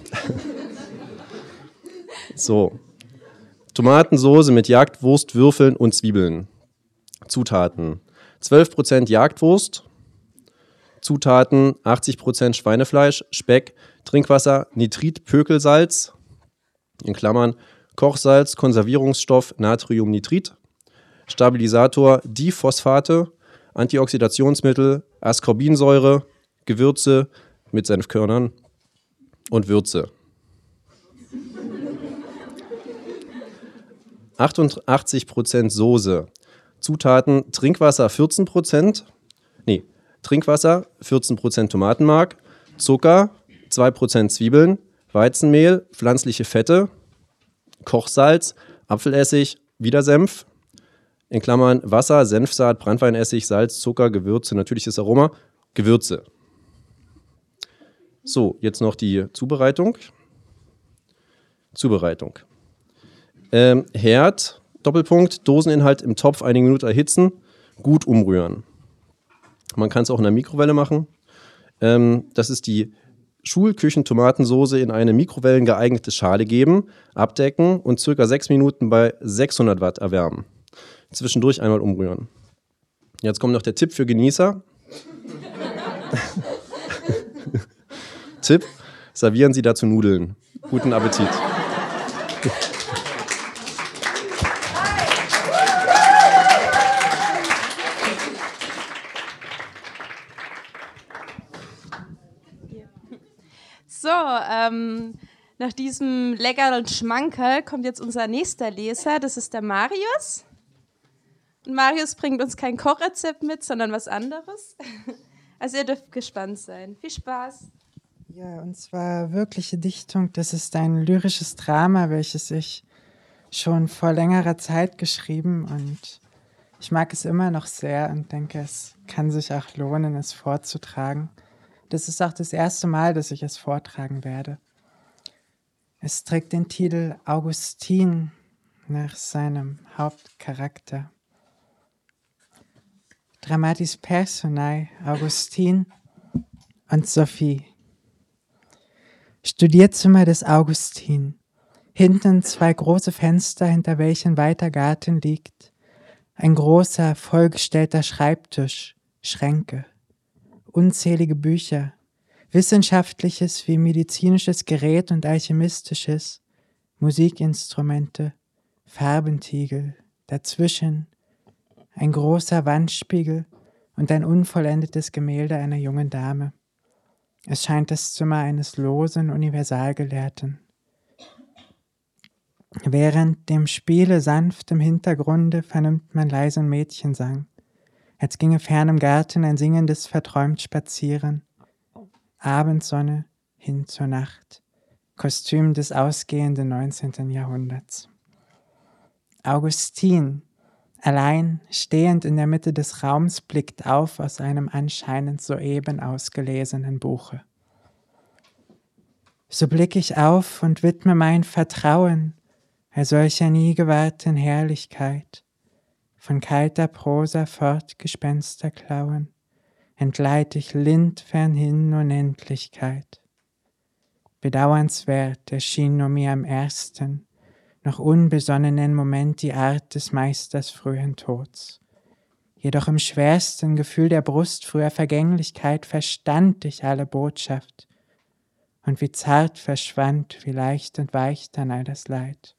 So, Tomatensoße mit Jagdwurst, Würfeln und Zwiebeln. Zutaten: zwölf Prozent Jagdwurst. Zutaten: achtzig Prozent Schweinefleisch, Speck, Trinkwasser, Nitrit, Pökelsalz, in Klammern Kochsalz, Konservierungsstoff, Natriumnitrit, Stabilisator, Diphosphate, Antioxidationsmittel, Ascorbinsäure, Gewürze mit Senfkörnern und Würze. achtundachtzig Prozent Soße. Zutaten: Trinkwasser vierzehn Prozent, nee, Trinkwasser, vierzehn Prozent Tomatenmark, Zucker, zwei Prozent Zwiebeln, Weizenmehl, pflanzliche Fette, Kochsalz, Apfelessig, wieder Senf, in Klammern Wasser, Senfsaat, Branntweinessig, Salz, Zucker, Gewürze, natürliches Aroma, Gewürze. So, jetzt noch die Zubereitung. Zubereitung. Ähm, Herd, Doppelpunkt, Doseninhalt im Topf einige Minuten erhitzen, gut umrühren. Man kann es auch in der Mikrowelle machen. Ähm, das ist die Schulküchen-Tomatensoße in eine Mikrowellen geeignete Schale geben, abdecken und circa sechs Minuten bei sechshundert Watt erwärmen. Zwischendurch einmal umrühren. Jetzt kommt noch der Tipp für Genießer. Tipp: Servieren Sie dazu Nudeln. Guten Appetit. So, ähm, nach diesem leckeren Schmankerl kommt jetzt unser nächster Leser, das ist der Marius. Und Marius bringt uns kein Kochrezept mit, sondern was anderes. Also ihr dürft gespannt sein. Viel Spaß. Ja, und zwar wirkliche Dichtung, das ist ein lyrisches Drama, welches ich schon vor längerer Zeit geschrieben und ich mag es immer noch sehr und denke, es kann sich auch lohnen, es vorzutragen. Das ist auch das erste Mal, dass ich es vortragen werde. Es trägt den Titel Augustin nach seinem Hauptcharakter. Dramatis Personae, Augustin und Sophie. Studierzimmer des Augustin. Hinten zwei große Fenster, hinter welchen weiter Garten liegt. Ein großer, vollgestellter Schreibtisch, Schränke. Unzählige Bücher, wissenschaftliches wie medizinisches Gerät und alchemistisches, Musikinstrumente, Farbentiegel, dazwischen ein großer Wandspiegel und ein unvollendetes Gemälde einer jungen Dame. Es scheint das Zimmer eines losen Universalgelehrten. Während dem Spiele sanft im Hintergrunde vernimmt man leisen Mädchensang, als ginge fern im Garten ein singendes verträumt spazieren. Abendsonne hin zur Nacht. Kostüm des ausgehenden neunzehnten Jahrhunderts. Augustin, allein stehend in der Mitte des Raums, blickt auf aus einem anscheinend soeben ausgelesenen Buche. So blick ich auf und widme mein Vertrauen bei solcher nie gewahrten Herrlichkeit, von kalter Prosa Fortgespensterklauen, entleit ich lind fernhin Unendlichkeit. Bedauernswert erschien nur mir am ersten, noch unbesonnenen Moment die Art des Meisters frühen Tods. Jedoch im schwersten Gefühl der Brust früher Vergänglichkeit verstand ich alle Botschaft, und wie zart verschwand, wie leicht und weich dann all das Leid.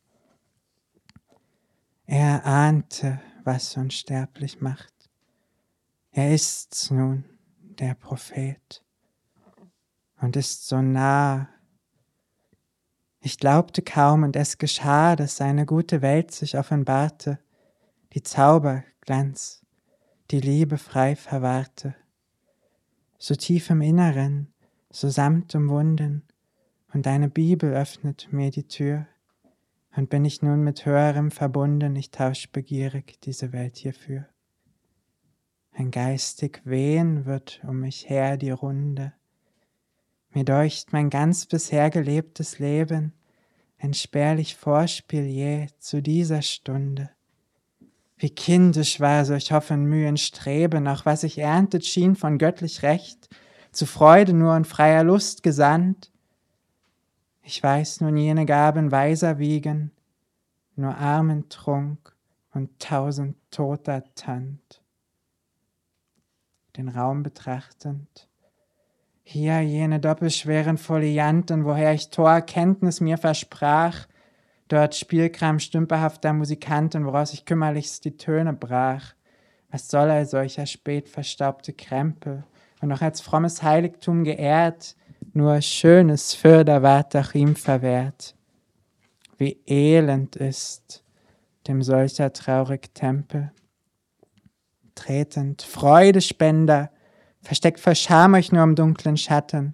Er ahnte, was unsterblich macht. Er ist's nun, der Prophet, und ist so nah. Ich glaubte kaum, und es geschah, dass seine gute Welt sich offenbarte, die Zauber, Glanz, die Liebe frei verwahrte. So tief im Inneren, so samt umwunden, und deine Bibel öffnet mir die Tür, und bin ich nun mit Höherem verbunden, ich tausch begierig diese Welt hierfür. Ein geistig Wehen wird um mich her die Runde. Mir deucht mein ganz bisher gelebtes Leben ein spärlich Vorspiel jäh zu dieser Stunde. Wie kindisch war solch Hoffen, Mühen, Streben, auch was ich erntet, schien von göttlich Recht, zu Freude nur und freier Lust gesandt. Ich weiß nun jene Gaben weiser wiegen, nur Armentrunk und tausend toter Tand. Den Raum betrachtend, hier jene doppelschweren Folianten, woher ich Torerkenntnis mir versprach, dort Spielkram stümperhafter Musikanten, woraus ich kümmerlichst die Töne brach. Was soll all solcher spät verstaubte Krempel, und noch als frommes Heiligtum geehrt, nur schönes Fürder ward auch ihm verwehrt. Wie elend ist dem solcher traurig Tempel. Tretend, Freudespender, versteckt vor Scham euch nur im dunklen Schatten.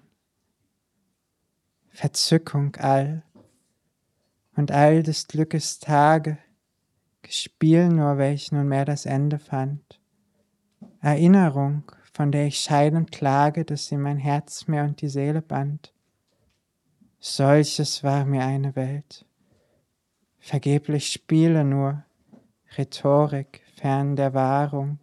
Verzückung all, und all des Glückes Tage, Gespiel nur, welch nunmehr das Ende fand. Erinnerung, von der ich scheidend klage, dass sie mein Herz mehr und die Seele band. Solches war mir eine Welt. Vergeblich Spiele nur, Rhetorik fern der Wahrung.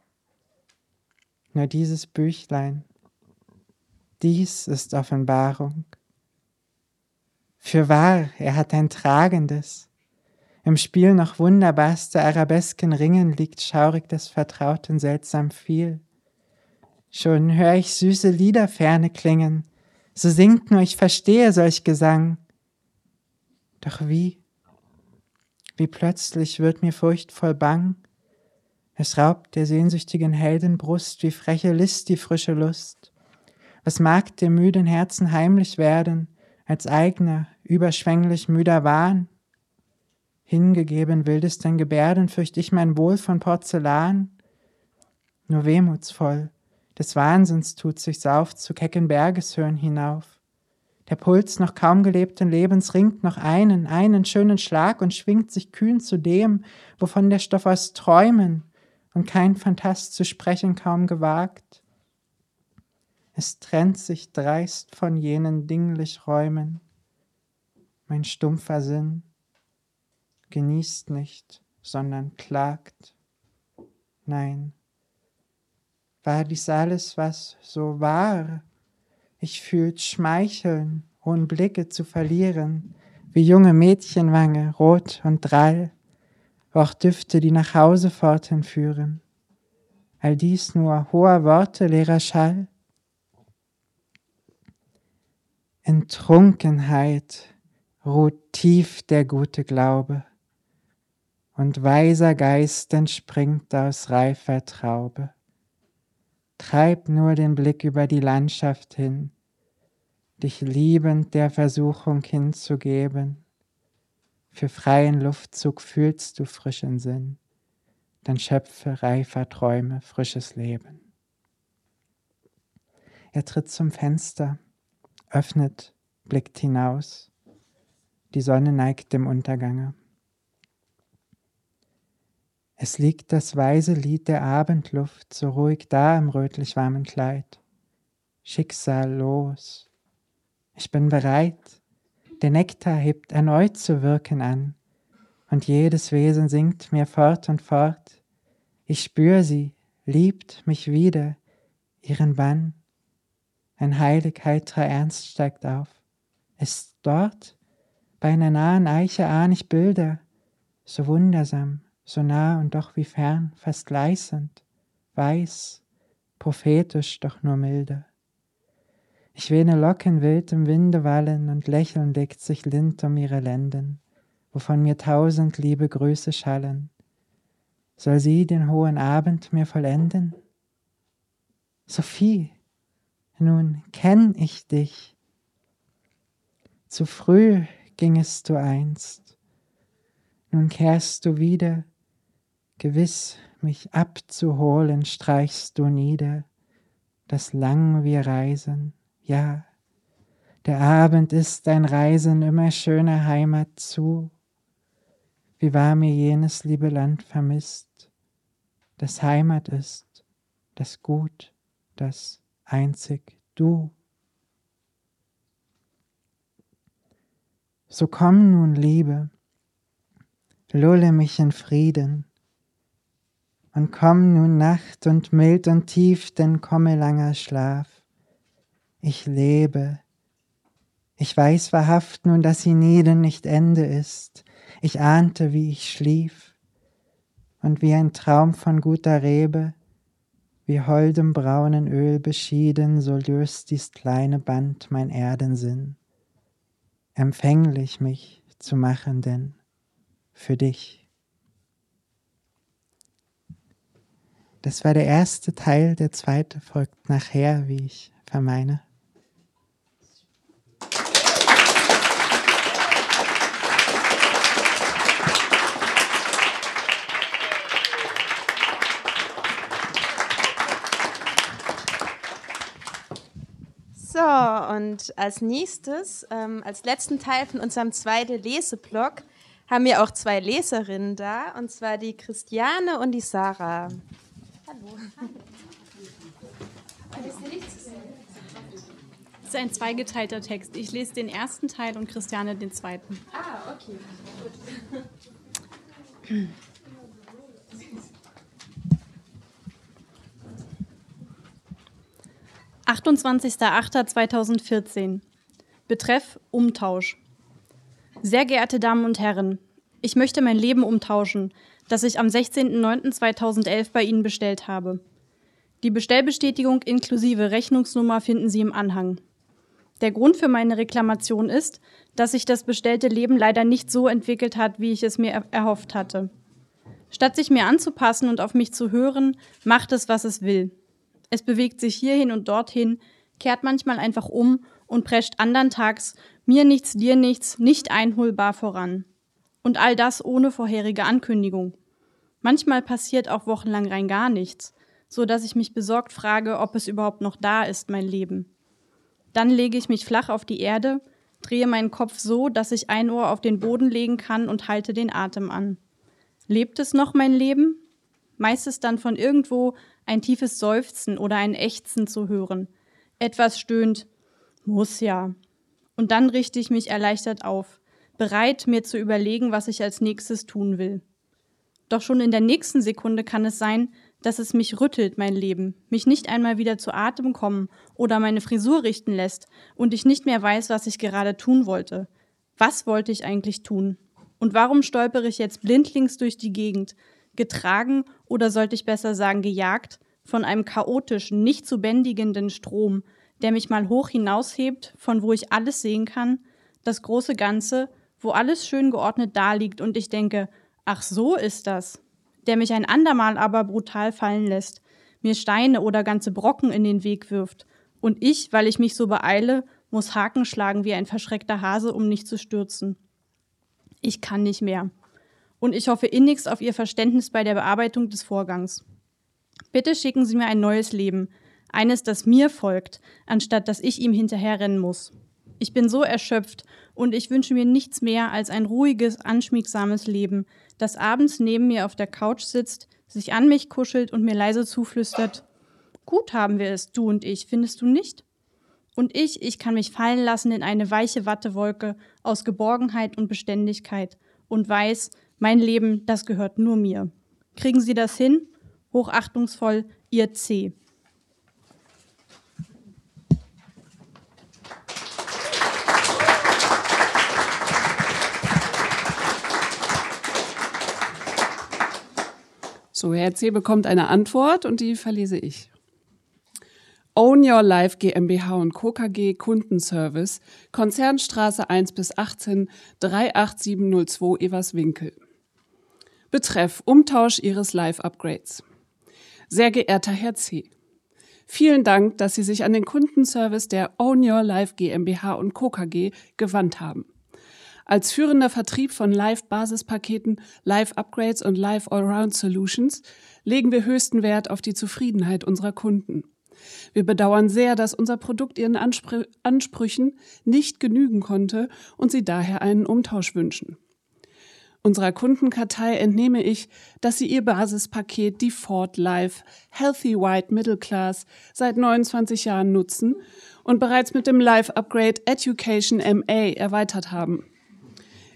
Nur dieses Büchlein, dies ist Offenbarung. Fürwahr, er hat ein tragendes, im Spiel noch wunderbarste Arabesken ringen liegt schaurig des Vertrauten seltsam viel. Schon hör ich süße Lieder ferne klingen, so singt nur, ich verstehe solch Gesang. Doch wie, wie plötzlich wird mir furchtvoll bang, es raubt der sehnsüchtigen Heldenbrust wie freche List die frische Lust. Was mag dem müden Herzen heimlich werden, als eigener, überschwänglich müder Wahn? Hingegeben wildesten Gebärden fürcht ich mein Wohl von Porzellan. Nur wehmutsvoll, des Wahnsinns tut sich's auf zu kecken Bergeshöhen hinauf. Der Puls noch kaum gelebten Lebens ringt noch einen, einen schönen Schlag und schwingt sich kühn zu dem, wovon der Stoff aus Träumen und kein Phantast zu sprechen kaum gewagt. Es trennt sich dreist von jenen dinglich Räumen. Mein stumpfer Sinn genießt nicht, sondern klagt. Nein, war dies alles, was so war? Ich fühlt Schmeicheln, ohne Blicke zu verlieren, wie junge Mädchenwange, rot und drall, auch Düfte, die nach Hause forthin führen. All dies nur hoher Worte leerer Schall. In Trunkenheit ruht tief der gute Glaube, und weiser Geist entspringt aus reifer Traube. Treib nur den Blick über die Landschaft hin, dich liebend der Versuchung hinzugeben. Für freien Luftzug fühlst du frischen Sinn, dann schöpfe reifer Träume frisches Leben. Er tritt zum Fenster, öffnet, blickt hinaus. Die Sonne neigt dem Untergange. Es liegt das weise Lied der Abendluft so ruhig da im rötlich warmen Kleid. Schicksallos. Ich bin bereit. Der Nektar hebt erneut zu wirken an, und jedes Wesen singt mir fort und fort. Ich spür sie, liebt mich wieder, ihren Bann. Ein heilig heitrer Ernst steigt auf. Ist dort, bei einer nahen Eiche ahn ich Bilder, so wundersam, so nah und doch wie fern, fast gleißend, weiß, prophetisch, doch nur milde. Ich wähne Locken wild im Winde wallen, und lächelnd legt sich Lind um ihre Lenden, wovon mir tausend liebe Grüße schallen. Soll sie den hohen Abend mir vollenden? Sophie, nun kenn ich dich. Zu früh gingest du einst, nun kehrst du wieder, gewiss mich abzuholen streichst du nieder, das lang wir reisen, ja, der Abend ist ein Reisen immer schöner Heimat zu. Wie war mir jenes liebe Land vermisst, das Heimat ist, das Gut, das einzig du. So komm nun, Liebe, lulle mich in Frieden, und komm nun Nacht und mild und tief, denn komme langer Schlaf. Ich lebe, ich weiß wahrhaft nun, dass hienieden nicht Ende ist. Ich ahnte, wie ich schlief, und wie ein Traum von guter Rebe, wie holdem braunen Öl beschieden, so löst dies kleine Band mein Erdensinn, empfänglich mich zu machen denn für dich. Das war der erste Teil, der zweite folgt nachher, wie ich vermeine. So, und als nächstes, ähm, als letzten Teil von unserem zweiten Leseblock, haben wir auch zwei Leserinnen da, und zwar die Christiane und die Sarah. Hallo. Das ist ein zweigeteilter Text. Ich lese den ersten Teil und Christiane den zweiten. Ah, okay. Gut. achtundzwanzigster achter zweitausendvierzehn. Betreff Umtausch. Sehr geehrte Damen und Herren, ich möchte mein Leben umtauschen, das ich am sechzehnten neunten zweitausendelf bei Ihnen bestellt habe. Die Bestellbestätigung inklusive Rechnungsnummer finden Sie im Anhang. Der Grund für meine Reklamation ist, dass sich das bestellte Leben leider nicht so entwickelt hat, wie ich es mir er- erhofft hatte. Statt sich mir anzupassen und auf mich zu hören, macht es, was es will. Es bewegt sich hierhin und dorthin, kehrt manchmal einfach um und prescht andern Tags mir nichts, dir nichts, nicht einholbar voran. Und all das ohne vorherige Ankündigung. Manchmal passiert auch wochenlang rein gar nichts, so dass ich mich besorgt frage, ob es überhaupt noch da ist, mein Leben. Dann lege ich mich flach auf die Erde, drehe meinen Kopf so, dass ich ein Ohr auf den Boden legen kann und halte den Atem an. Lebt es noch, mein Leben? Meist ist dann von irgendwo ein tiefes Seufzen oder ein Ächzen zu hören. Etwas stöhnt, muss ja. Und dann richte ich mich erleichtert auf, bereit, mir zu überlegen, was ich als nächstes tun will. Doch schon in der nächsten Sekunde kann es sein, dass es mich rüttelt, mein Leben, mich nicht einmal wieder zu Atem kommen oder meine Frisur richten lässt und ich nicht mehr weiß, was ich gerade tun wollte. Was wollte ich eigentlich tun? Und warum stolpere ich jetzt blindlings durch die Gegend, getragen oder sollte ich besser sagen gejagt, von einem chaotischen, nicht zu bändigenden Strom, der mich mal hoch hinaushebt, von wo ich alles sehen kann, das große Ganze, wo alles schön geordnet daliegt und ich denke, ach so ist das, der mich ein andermal aber brutal fallen lässt, mir Steine oder ganze Brocken in den Weg wirft und ich, weil ich mich so beeile, muss Haken schlagen wie ein verschreckter Hase, um nicht zu stürzen. Ich kann nicht mehr. Und ich hoffe innigst auf Ihr Verständnis bei der Bearbeitung des Vorgangs. Bitte schicken Sie mir ein neues Leben, eines, das mir folgt, anstatt dass ich ihm hinterherrennen muss. Ich bin so erschöpft und ich wünsche mir nichts mehr als ein ruhiges, anschmiegsames Leben, das abends neben mir auf der Couch sitzt, sich an mich kuschelt und mir leise zuflüstert, gut haben wir es, du und ich, findest du nicht? Und ich, ich kann mich fallen lassen in eine weiche Wattewolke aus Geborgenheit und Beständigkeit und weiß, mein Leben, das gehört nur mir. Kriegen Sie das hin? Hochachtungsvoll, Ihr C. So, Herr C. bekommt eine Antwort und die verlese ich. Own Your Life GmbH und Co. K G Kundenservice, Konzernstraße eins bis achtzehn, drei acht sieben null zwei Everswinkel. Betreff Umtausch Ihres Live-Upgrades. Sehr geehrter Herr C., vielen Dank, dass Sie sich an den Kundenservice der Own Your Life GmbH und Co. K G gewandt haben. Als führender Vertrieb von Live-Basispaketen, Live-Upgrades und Live-Allround-Solutions legen wir höchsten Wert auf die Zufriedenheit unserer Kunden. Wir bedauern sehr, dass unser Produkt Ihren Anspr- Ansprüchen nicht genügen konnte und Sie daher einen Umtausch wünschen. Unserer Kundenkartei entnehme ich, dass Sie Ihr Basispaket Default Life Healthy White Middle Class seit neunundzwanzig Jahren nutzen und bereits mit dem Live Upgrade Education M A erweitert haben.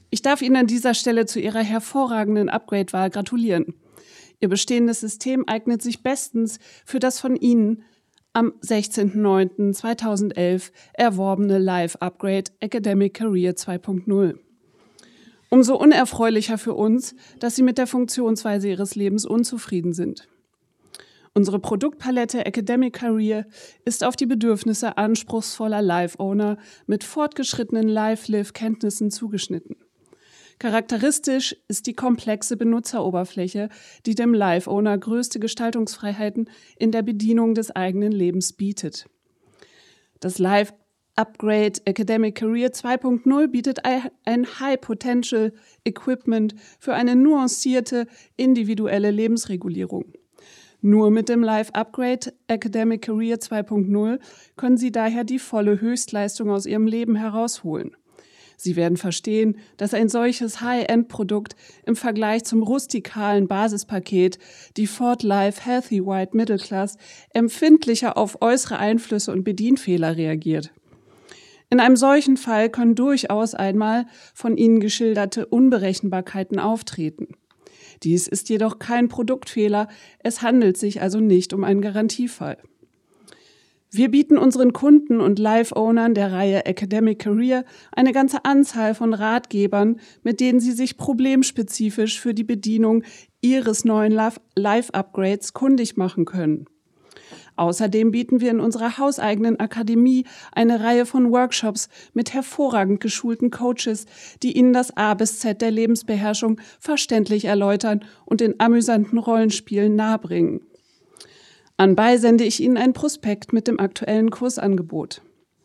Ich darf Ihnen an dieser Stelle zu Ihrer hervorragenden Upgrade-Wahl gratulieren. Ihr bestehendes System eignet sich bestens für das von Ihnen am sechzehnten neunten zweitausendelf erworbene Live-Upgrade Academic Career zwei Punkt null. Umso unerfreulicher für uns, dass Sie mit der Funktionsweise Ihres Lebens unzufrieden sind. Unsere Produktpalette Academic Career ist auf die Bedürfnisse anspruchsvoller Live-Owner mit fortgeschrittenen Live-Live-Kenntnissen zugeschnitten. Charakteristisch ist die komplexe Benutzeroberfläche, die dem Live-Owner größte Gestaltungsfreiheiten in der Bedienung des eigenen Lebens bietet. Das Live-Upgrade Academic Career zwei Punkt null bietet ein High-Potential-Equipment für eine nuancierte, individuelle Lebensregulierung. Nur mit dem Live-Upgrade Academic Career zwei Punkt null können Sie daher die volle Höchstleistung aus Ihrem Leben herausholen. Sie werden verstehen, dass ein solches High-End-Produkt im Vergleich zum rustikalen Basispaket, die Ford Life Healthy White Middle Class, empfindlicher auf äußere Einflüsse und Bedienfehler reagiert. In einem solchen Fall können durchaus einmal von Ihnen geschilderte Unberechenbarkeiten auftreten. Dies ist jedoch kein Produktfehler, es handelt sich also nicht um einen Garantiefall. Wir bieten unseren Kunden und Live-Ownern der Reihe Academic Career eine ganze Anzahl von Ratgebern, mit denen sie sich problemspezifisch für die Bedienung ihres neuen Live-Upgrades kundig machen können. Außerdem bieten wir in unserer hauseigenen Akademie eine Reihe von Workshops mit hervorragend geschulten Coaches, die Ihnen das A bis Z der Lebensbeherrschung verständlich erläutern und in amüsanten Rollenspielen nahebringen. Anbei sende ich Ihnen ein Prospekt mit dem aktuellen Kursangebot.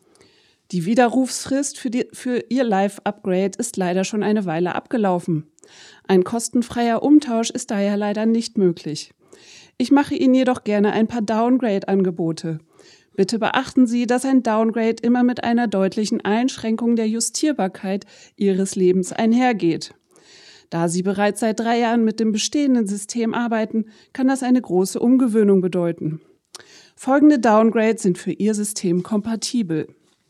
Die Widerrufsfrist für, die, für Ihr Live-Upgrade ist leider schon eine Weile abgelaufen. Ein kostenfreier Umtausch ist daher leider nicht möglich. Ich mache Ihnen jedoch gerne ein paar Downgrade-Angebote. Bitte beachten Sie, dass ein Downgrade immer mit einer deutlichen Einschränkung der Justierbarkeit Ihres Lebens einhergeht. Da Sie bereits seit drei Jahren mit dem bestehenden System arbeiten, kann das eine große Umgewöhnung bedeuten. Folgende Downgrades sind für Ihr System kompatibel.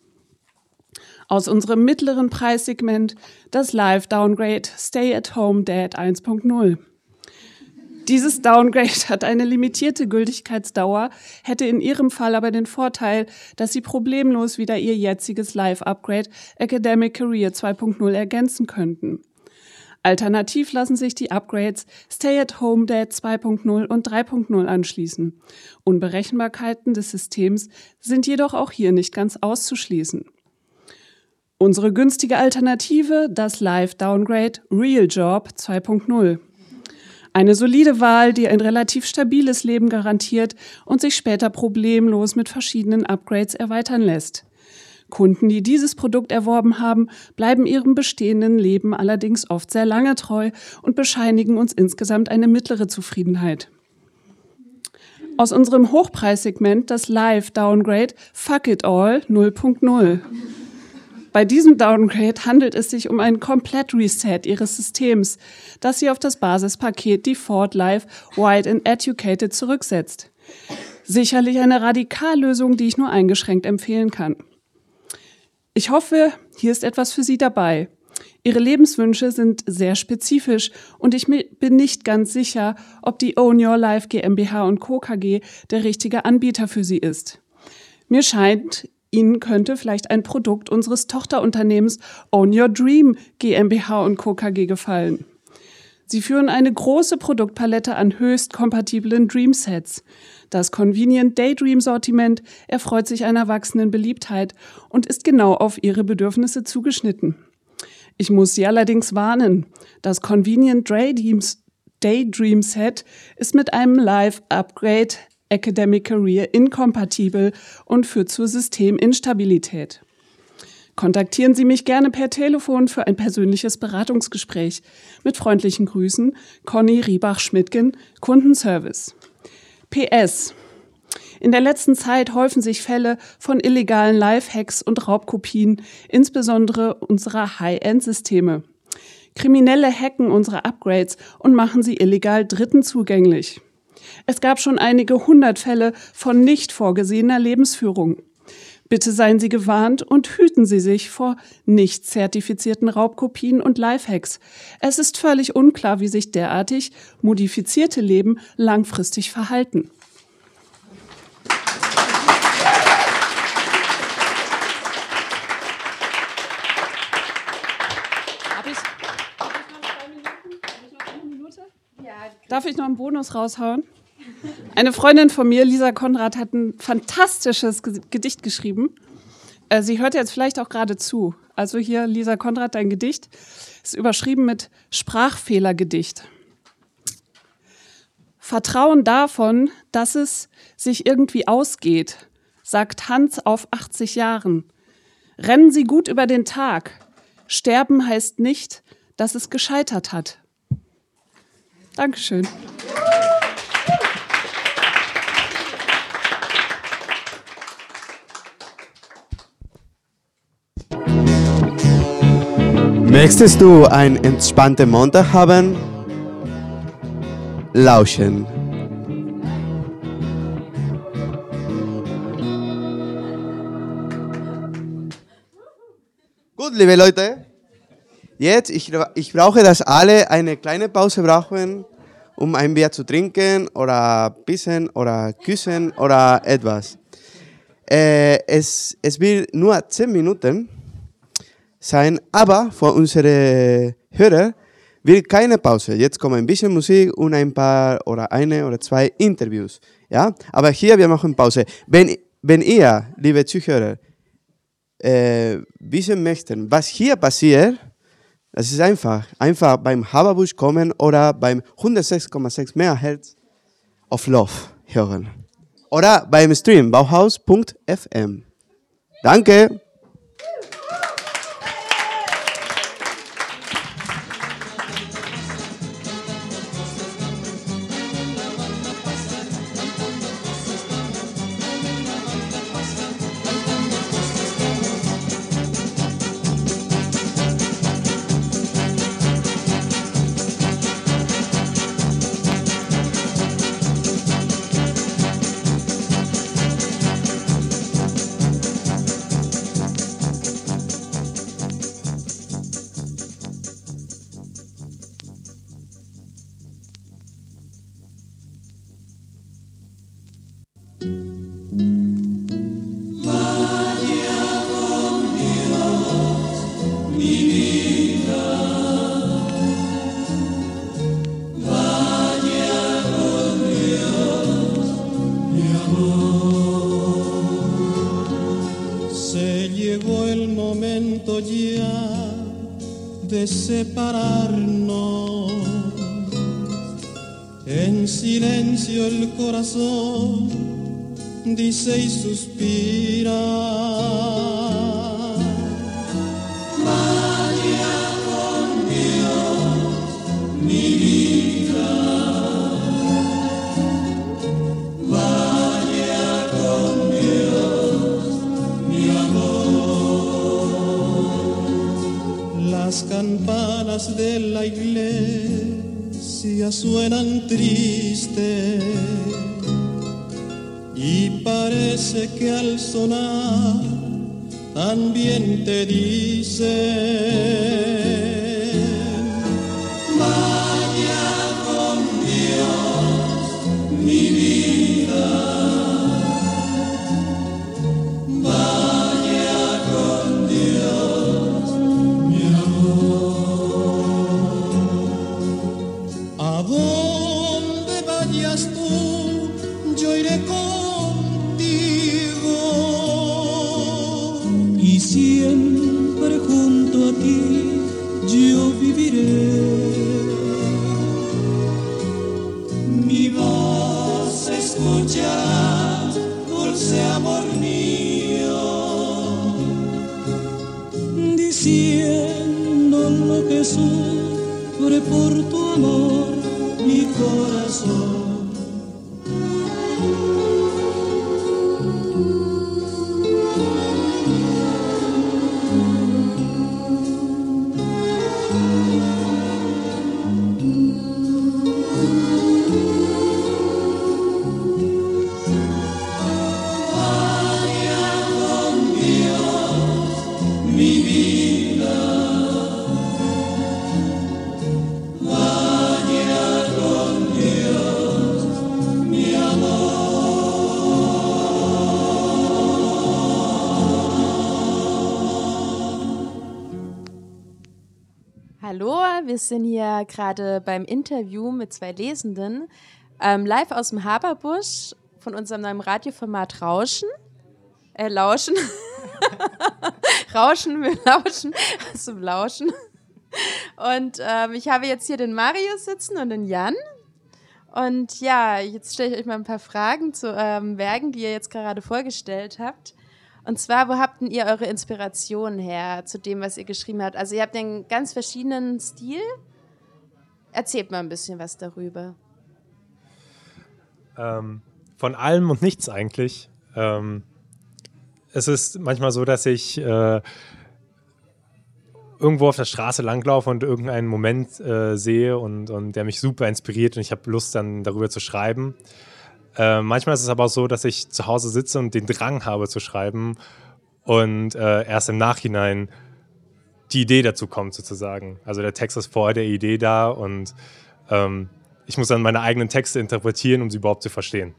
Aus unserem mittleren Preissegment das Live-Downgrade Stay at Home Dad eins Punkt null. Dieses Downgrade hat eine limitierte Gültigkeitsdauer, hätte in Ihrem Fall aber den Vorteil, dass Sie problemlos wieder Ihr jetziges Live-Upgrade Academic Career zwei Punkt null ergänzen könnten. Alternativ lassen sich die Upgrades Stay at Home Dad zwei Punkt null und drei Punkt null anschließen. Unberechenbarkeiten des Systems sind jedoch auch hier nicht ganz auszuschließen. Unsere günstige Alternative, das Live-Downgrade Real Job zwei Punkt null. Eine solide Wahl, die ein relativ stabiles Leben garantiert und sich später problemlos mit verschiedenen Upgrades erweitern lässt. Kunden, die dieses Produkt erworben haben, bleiben ihrem bestehenden Leben allerdings oft sehr lange treu und bescheinigen uns insgesamt eine mittlere Zufriedenheit. Aus unserem Hochpreissegment das Live-Downgrade Fuck It All null Punkt null. Bei diesem Downgrade handelt es sich um einen Komplett-Reset Ihres Systems, das Sie auf das Basispaket Default Life White and Educated zurücksetzt. Sicherlich eine Radikallösung, die ich nur eingeschränkt empfehlen kann. Ich hoffe, hier ist etwas für Sie dabei. Ihre Lebenswünsche sind sehr spezifisch und ich bin nicht ganz sicher, ob die Own Your Life GmbH und Co. K G der richtige Anbieter für Sie ist. Mir scheint, Ihnen könnte vielleicht ein Produkt unseres Tochterunternehmens Own Your Dream GmbH und Co. K G gefallen. Sie führen eine große Produktpalette an höchst kompatiblen Dreamsets. Das Convenient Daydream Sortiment erfreut sich einer wachsenden Beliebtheit und ist genau auf Ihre Bedürfnisse zugeschnitten. Ich muss Sie allerdings warnen, das Convenient Daydream Set ist mit einem Live-Upgrade Academic Career inkompatibel und führt zur Systeminstabilität. Kontaktieren Sie mich gerne per Telefon für ein persönliches Beratungsgespräch. Mit freundlichen Grüßen, Conny Riebach-Schmidtgen, Kundenservice. P S. In der letzten Zeit häufen sich Fälle von illegalen Live-Hacks und Raubkopien, insbesondere unserer High-End-Systeme. Kriminelle hacken unsere Upgrades und machen sie illegal Dritten zugänglich. Es gab schon einige hundert Fälle von nicht vorgesehener Lebensführung. Bitte seien Sie gewarnt und hüten Sie sich vor nicht zertifizierten Raubkopien und Lifehacks. Es ist völlig unklar, wie sich derartig modifizierte Leben langfristig verhalten. Darf ich noch einen Bonus raushauen? Eine Freundin von mir, Lisa Konrad, hat ein fantastisches Gedicht geschrieben. Sie hört jetzt vielleicht auch gerade zu. Also hier, Lisa Konrad, dein Gedicht ist überschrieben mit Sprachfehlergedicht. Vertrauen davon, dass es sich irgendwie ausgeht, sagt Hans auf achtzig Jahren. Rennen Sie gut über den Tag. Sterben heißt nicht, dass es gescheitert hat. Dankeschön. Möchtest du einen entspannten Montag haben? Lauschen. Gut, liebe Leute. Jetzt, ich, ich brauche, dass alle eine kleine Pause brauchen, um ein Bier zu trinken oder pissen oder küssen oder etwas. Äh, es, es wird nur zehn Minuten sein, aber für unsere Hörer wird keine Pause. Jetzt kommt ein bisschen Musik und ein paar oder eine oder zwei Interviews. Ja? Aber hier, wir machen Pause. Wenn, wenn ihr, liebe Zuhörer, äh, wissen möchten, was hier passiert, das ist einfach. Einfach beim Haberbusch kommen oder beim hundertsechs Komma sechs Megahertz auf Love hören. Oder beim Stream bauhaus punkt f m. Danke. Separarnos en silencio, el corazón dice y suspira. Vaya con Dios, mi vida. Vaya con Dios, mi amor. Las campanas de la iglesia suenan triste y parece que al sonar también te dicen: vaya con Dios, mi vida. Vaya con Dios, mi amor. A donde vayas tú, yo iré contigo, y siempre junto a ti yo viviré. Mi voz escucha, dulce amor mío, diciendo lo que sufre por tu amor mi corazón. Vaya con Hallo, wir sind hier gerade beim Interview mit zwei Lesenden, ähm, live aus dem Haberbusch von unserem neuen Radioformat Rauschen. Äh, Lauschen. Rauschen, wir lauschen, also Lauschen. Und ähm, ich habe jetzt hier den Marius sitzen und den Jan. Und ja, jetzt stelle ich euch mal ein paar Fragen zu ähm, Werken, die ihr jetzt gerade vorgestellt habt. Und zwar, wo habt denn ihr eure Inspiration her zu dem, was ihr geschrieben habt? Also ihr habt einen ganz verschiedenen Stil. Erzählt mal ein bisschen was darüber. Ähm, von allem und nichts eigentlich. Ähm, es ist manchmal so, dass ich äh, irgendwo auf der Straße langlaufe und irgendeinen Moment äh, sehe und, und der mich super inspiriert und ich habe Lust, dann darüber zu schreiben. Äh, manchmal ist es aber auch so, dass ich zu Hause sitze und den Drang habe zu schreiben und äh, erst im Nachhinein die Idee dazu kommt sozusagen. Also der Text ist vorher der Idee da und ähm, ich muss dann meine eigenen Texte interpretieren, um sie überhaupt zu verstehen.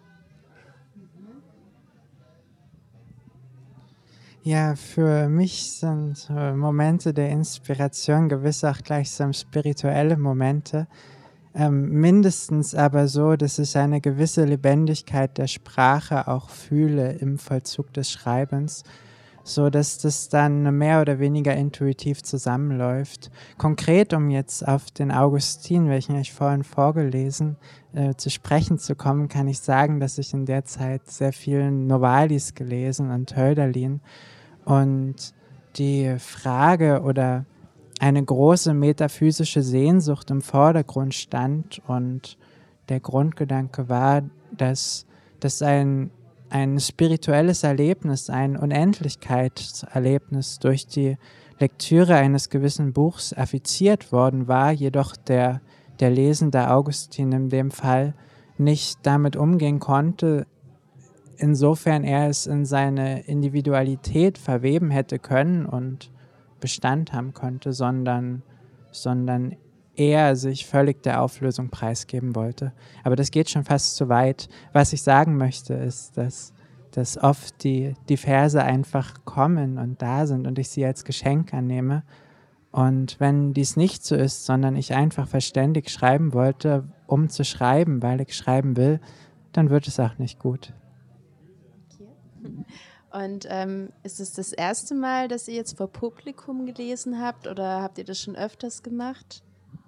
Ja, für mich sind äh, Momente der Inspiration gewiss auch gleichsam spirituelle Momente. Ähm, mindestens aber so, dass ich eine gewisse Lebendigkeit der Sprache auch fühle im Vollzug des Schreibens, so dass das dann mehr oder weniger intuitiv zusammenläuft. Konkret, um jetzt auf den Augustin, welchen ich vorhin vorgelesen, äh, zu sprechen zu kommen, kann ich sagen, dass ich in der Zeit sehr viel Novalis gelesen und Hölderlin und die Frage oder eine große metaphysische Sehnsucht im Vordergrund stand und der Grundgedanke war, dass, dass ein, ein spirituelles Erlebnis, ein Unendlichkeitserlebnis durch die Lektüre eines gewissen Buchs affiziert worden war, jedoch der, der lesende Augustin in dem Fall nicht damit umgehen konnte, insofern er es in seine Individualität verweben hätte können und Bestand haben konnte, sondern, sondern er sich völlig der Auflösung preisgeben wollte. Aber das geht schon fast zu weit. Was ich sagen möchte, ist, dass, dass oft die, die Verse einfach kommen und da sind und ich sie als Geschenk annehme. Und wenn dies nicht so ist, sondern ich einfach verständig schreiben wollte, um zu schreiben, weil ich schreiben will, dann wird es auch nicht gut. Und ähm, ist es das erste Mal, dass ihr jetzt vor Publikum gelesen habt oder habt ihr das schon öfters gemacht?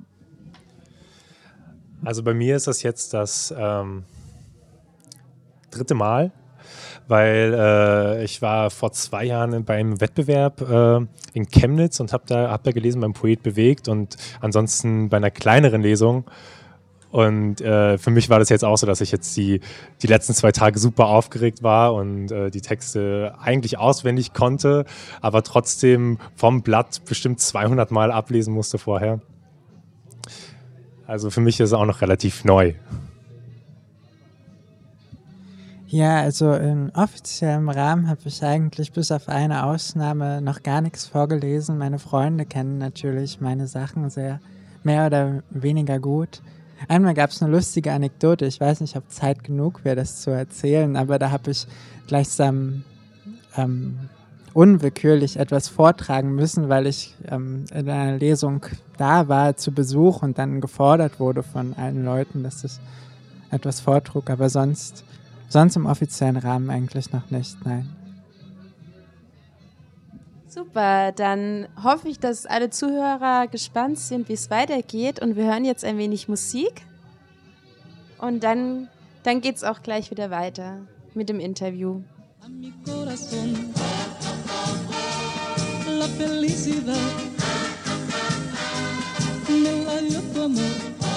Also bei mir ist das jetzt das ähm, dritte Mal, weil äh, ich war vor zwei Jahren bei einem Wettbewerb äh, in Chemnitz und habe da, hab da gelesen beim Poet bewegt und ansonsten bei einer kleineren Lesung. Und äh, für mich war das jetzt auch so, dass ich jetzt die, die letzten zwei Tage super aufgeregt war und äh, die Texte eigentlich auswendig konnte, aber trotzdem vom Blatt bestimmt zweihundert Mal ablesen musste vorher. Also für mich ist es auch noch relativ neu. Ja, also in offiziellem Rahmen habe ich eigentlich bis auf eine Ausnahme noch gar nichts vorgelesen. Meine Freunde kennen natürlich meine Sachen sehr mehr oder weniger gut. Einmal gab es eine lustige Anekdote, ich weiß nicht, ob Zeit genug wäre, das zu erzählen, aber da habe ich gleichsam ähm, unwillkürlich etwas vortragen müssen, weil ich ähm, in einer Lesung da war zu Besuch und dann gefordert wurde von allen Leuten, dass ich etwas vortrug, aber sonst, sonst im offiziellen Rahmen eigentlich noch nicht, nein. Super, dann hoffe ich, dass alle Zuhörer gespannt sind, wie es weitergeht und wir hören jetzt ein wenig Musik und dann, dann geht es auch gleich wieder weiter mit dem Interview. La felicidad me la dio tu amor.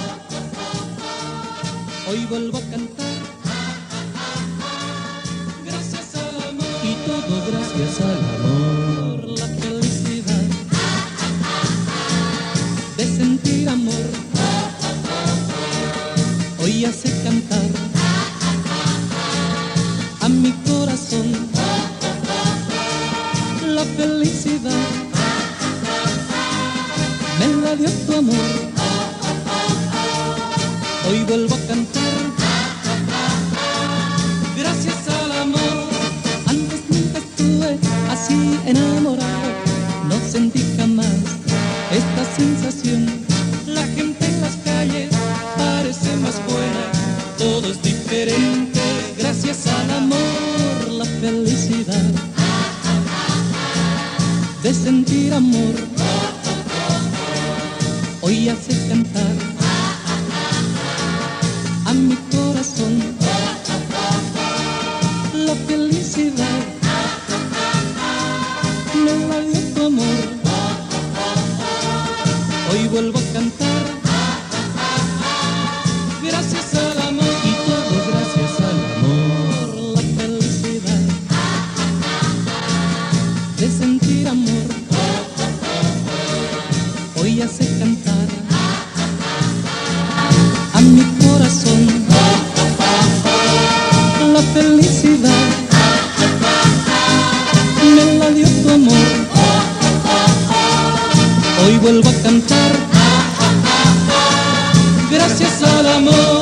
Hoy vuelvo a cantar gracias al amor y todo gracias al amor. La felicidad de sentir amor hoy hace cantar a mi corazón. La felicidad dio tu amor, hoy vuelvo a cantar. Gracias al amor, antes nunca estuve así enamorado, no sentí jamás esta sensación. La gente en las calles parece más buena, todo es diferente. Gracias al amor, la felicidad de sentir amor hoy hace cantar a mi corazón. La felicidad me la dio tu amor, hoy vuelvo a cantar. Gracias al amor y todo gracias al amor. La felicidad de sentir amor hoy hace cantar a mi corazón. La felicidad me la dio tu amor, hoy vuelvo a cantar. Gracias al amor.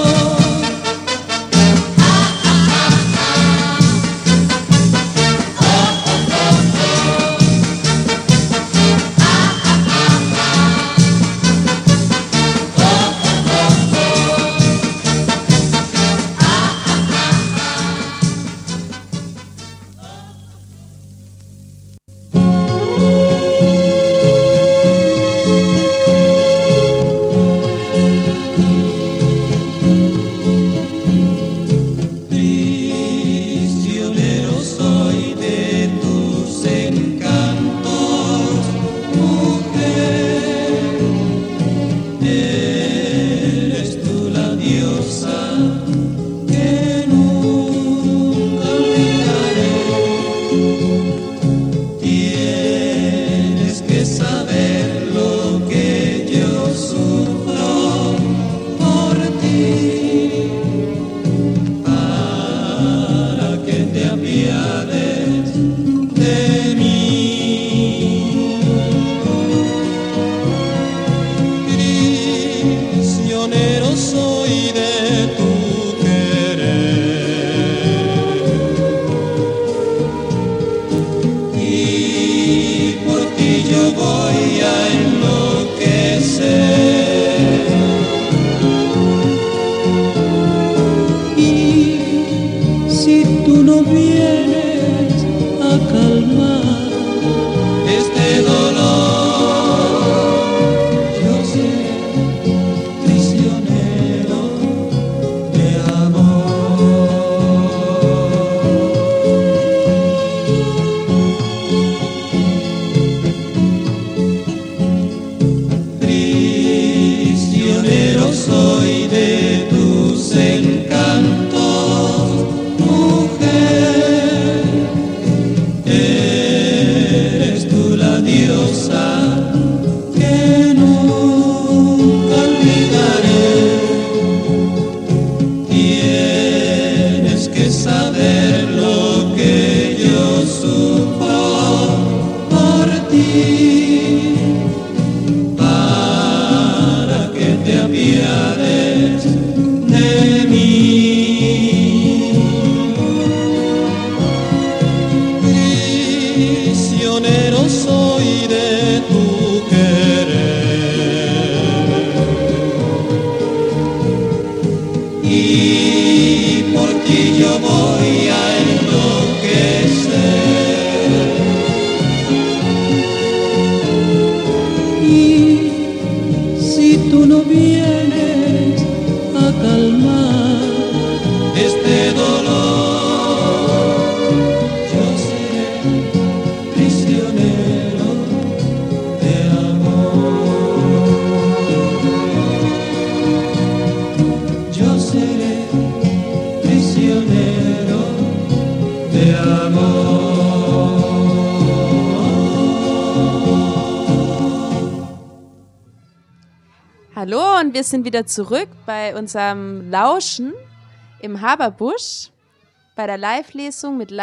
Hallo und wir sind wieder zurück bei unserem Lauschen im Haberbusch, bei der Live-Lesung mit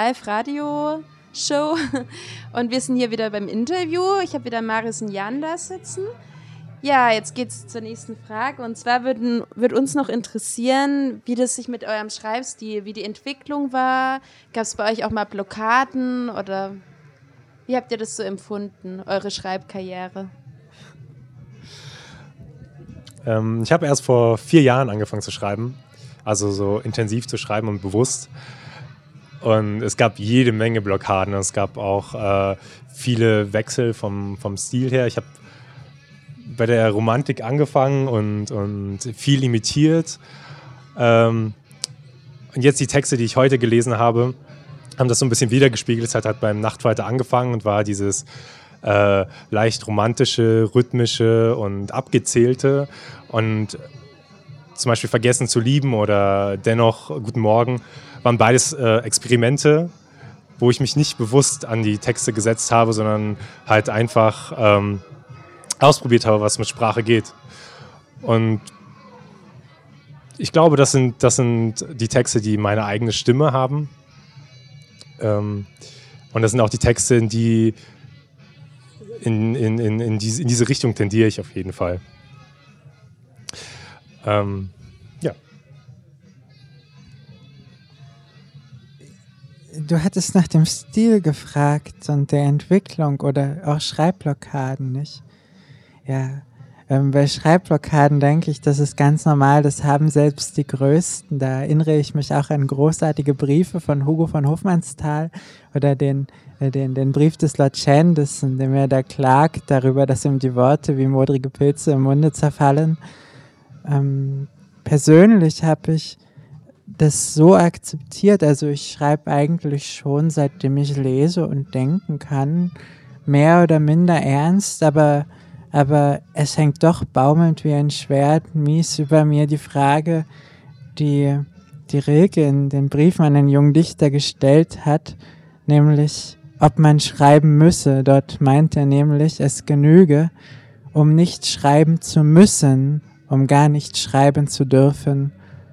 Live-Radio-Show. Und wir sind hier wieder beim Interview. Ich habe wieder Marius und Jan da sitzen. Ja, jetzt geht's zur nächsten Frage. Und zwar würden, würde uns noch interessieren, wie das sich mit eurem Schreibstil, wie die Entwicklung war. Gab es bei euch auch mal Blockaden oder wie habt ihr das so empfunden, eure Schreibkarriere? Ähm, ich habe erst vor vier Jahren angefangen zu schreiben, also so intensiv zu schreiben und bewusst. Und es gab jede Menge Blockaden. Es gab auch äh, viele Wechsel vom, vom Stil her. Ich habe bei der Romantik angefangen und, und viel imitiert. Ähm, und jetzt die Texte, die ich heute gelesen habe, haben das so ein bisschen wiedergespiegelt. Es hat halt beim Nachtfalter angefangen und war dieses äh, leicht romantische, rhythmische und abgezählte. Und zum Beispiel Vergessen zu lieben oder Dennoch Guten Morgen waren beides äh, Experimente, wo ich mich nicht bewusst an die Texte gesetzt habe, sondern halt einfach ähm, ausprobiert habe, was mit Sprache geht. Und ich glaube, das sind, das sind die Texte, die meine eigene Stimme haben. Ähm, und das sind auch die Texte, in die in, in, in, in, diese, in diese Richtung tendiere ich auf jeden Fall. Ähm, ja. Du hattest nach dem Stil gefragt und der Entwicklung oder auch Schreibblockaden, nicht? Ja, ähm, bei Schreibblockaden denke ich, das ist ganz normal, das haben selbst die Größten. Da erinnere ich mich auch an großartige Briefe von Hugo von Hofmannsthal oder den, äh, den, den Brief des Lord Chandos, in dem er da klagt darüber, dass ihm die Worte wie modrige Pilze im Munde zerfallen. Ähm, persönlich habe ich das so akzeptiert, also ich schreibe eigentlich schon, seitdem ich lese und denken kann, mehr oder minder ernst, aber Aber es hängt doch baumelnd wie ein Schwert mies über mir die Frage, die, die Rilke in den Briefen an den jungen Dichter gestellt hat, nämlich, ob man schreiben müsse. Dort meint er nämlich, es genüge, um nicht schreiben zu müssen, um gar nicht schreiben zu dürfen.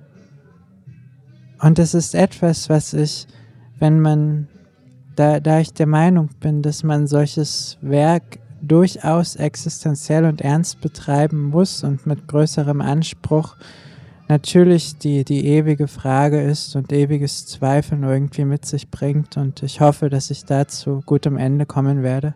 Und es ist etwas, was ich, wenn man, da, da ich der Meinung bin, dass man solches Werk durchaus existenziell und ernst betreiben muss und mit größerem Anspruch, natürlich die, die ewige Frage ist und ewiges Zweifeln irgendwie mit sich bringt. Und ich hoffe, dass ich da zu gutem Ende kommen werde.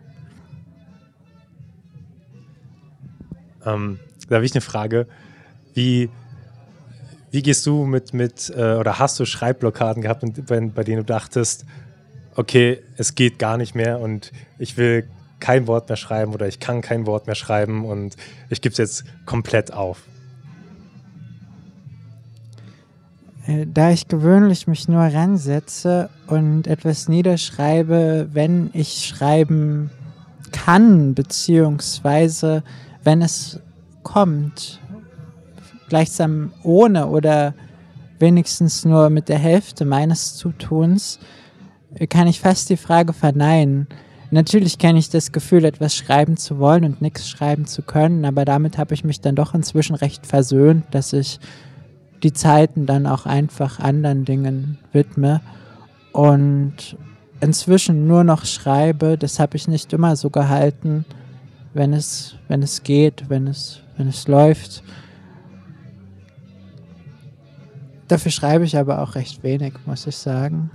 Ähm, da habe ich eine Frage. Wie, wie gehst du mit, mit äh, oder hast du Schreibblockaden gehabt, bei, bei denen du dachtest, okay, es geht gar nicht mehr und ich will kein Wort mehr schreiben oder ich kann kein Wort mehr schreiben und ich gebe es jetzt komplett auf? Da ich gewöhnlich mich nur ransetze und etwas niederschreibe, wenn ich schreiben kann, beziehungsweise wenn es kommt, gleichsam ohne oder wenigstens nur mit der Hälfte meines Zutuns, kann ich fast die Frage verneinen. Natürlich kenne ich das Gefühl, etwas schreiben zu wollen und nichts schreiben zu können, aber damit habe ich mich dann doch inzwischen recht versöhnt, dass ich die Zeiten dann auch einfach anderen Dingen widme und inzwischen nur noch schreibe. Das habe ich nicht immer so gehalten, wenn es, wenn es geht, wenn es, wenn es läuft. Dafür schreibe ich aber auch recht wenig, muss ich sagen.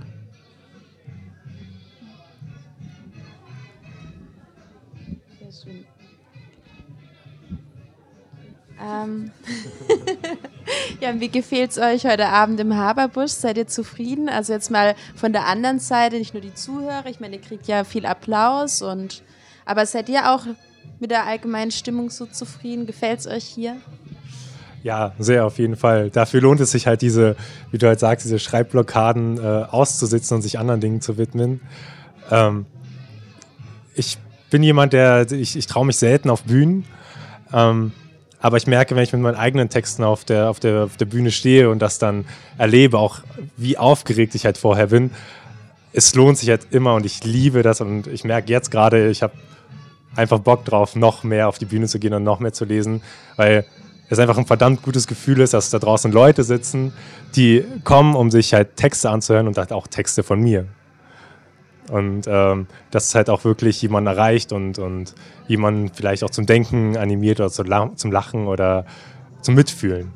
Ähm ja, wie gefällt es euch heute Abend im Haberbusch? Seid ihr zufrieden? Also jetzt mal von der anderen Seite, nicht nur die Zuhörer, ich meine, ihr kriegt ja viel Applaus, und aber seid ihr auch mit der allgemeinen Stimmung so zufrieden? Gefällt es euch hier? Ja, sehr auf jeden Fall. Dafür lohnt es sich halt diese, wie du halt sagst, diese Schreibblockaden äh, auszusitzen und sich anderen Dingen zu widmen. Ähm, ich bin jemand, der, ich, ich traue mich selten auf Bühnen. Ähm, Aber ich merke, wenn ich mit meinen eigenen Texten auf der, auf der, auf der Bühne stehe und das dann erlebe, auch wie aufgeregt ich halt vorher bin, es lohnt sich halt immer und ich liebe das und ich merke jetzt gerade, ich habe einfach Bock drauf, noch mehr auf die Bühne zu gehen und noch mehr zu lesen, weil es einfach ein verdammt gutes Gefühl ist, dass da draußen Leute sitzen, die kommen, um sich halt Texte anzuhören und halt auch Texte von mir. Und ähm, dass es halt auch wirklich jemanden erreicht und, und jemanden vielleicht auch zum Denken animiert oder zum La- zum Lachen oder zum Mitfühlen.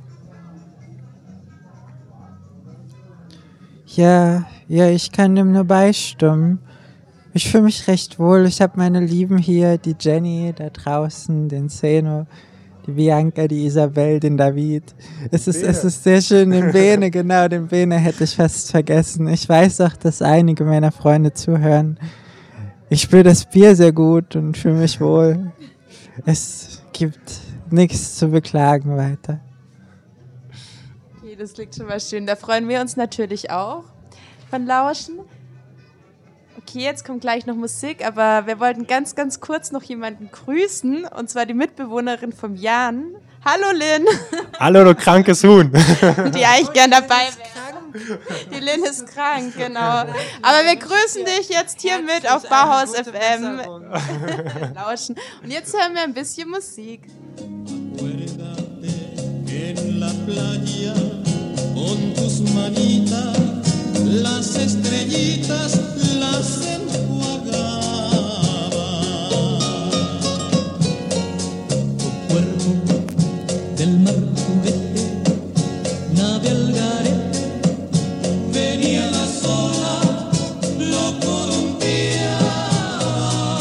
Ja, ja, ich kann dem nur beistimmen. Ich fühle mich recht wohl. Ich habe meine Lieben hier, die Jenny da draußen, den Zeno, die Bianca, die Isabel, den David. Es ist, es ist sehr schön, den Bene, genau, den Bene hätte ich fast vergessen. Ich weiß auch, dass einige meiner Freunde zuhören. Ich spüre das Bier sehr gut und fühle mich wohl. Es gibt nichts zu beklagen weiter. Okay, das klingt schon mal schön. Da freuen wir uns natürlich auch von Lauschen. Okay, jetzt kommt gleich noch Musik, aber wir wollten ganz, ganz kurz noch jemanden grüßen, und zwar die Mitbewohnerin vom Jan. Hallo Lynn! Hallo, du krankes Huhn! Die eigentlich gern dabei wäre. Die Lynn ist krank, genau. Aber wir grüßen dich jetzt hier mit auf Bauhaus F M. Lauschen. Und jetzt hören wir ein bisschen Musik. En la playa con tus manitas las estrellitas las enjuagaba. Tu cuerpo del mar juguete, nave al garete, venía la sola, lo columpiaba.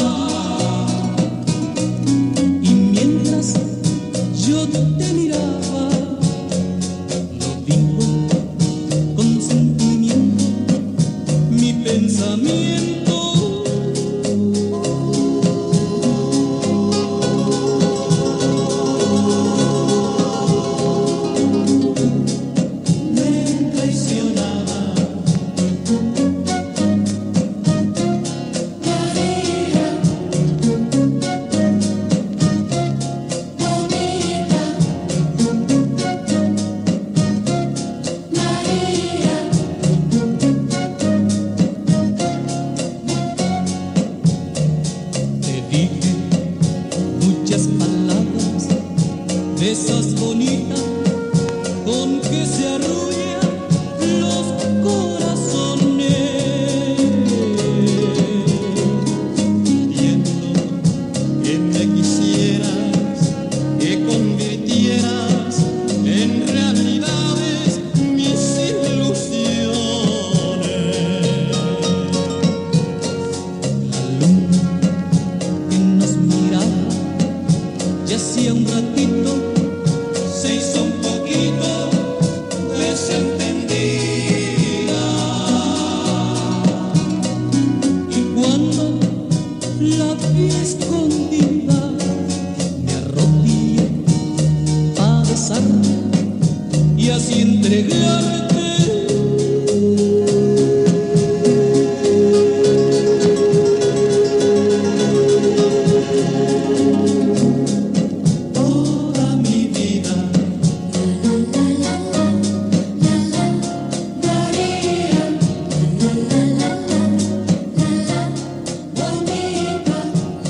Y mientras yo te miraba, lo dijo con sentimiento mi pensamiento. Me traicionaba. María, bonita. María. Te dije muchas palabras, de esas bonitas con que se arrullan los corazones. Pidiendo que me quisieras, que convirtieras en realidades mis ilusiones. La luna que nos miraba ya hacía un ratito se hizo un poquito desentendida. Y cuando la vi escondida me arrodillé a besarla y así entregarte. Toda mi vida. María, bonita.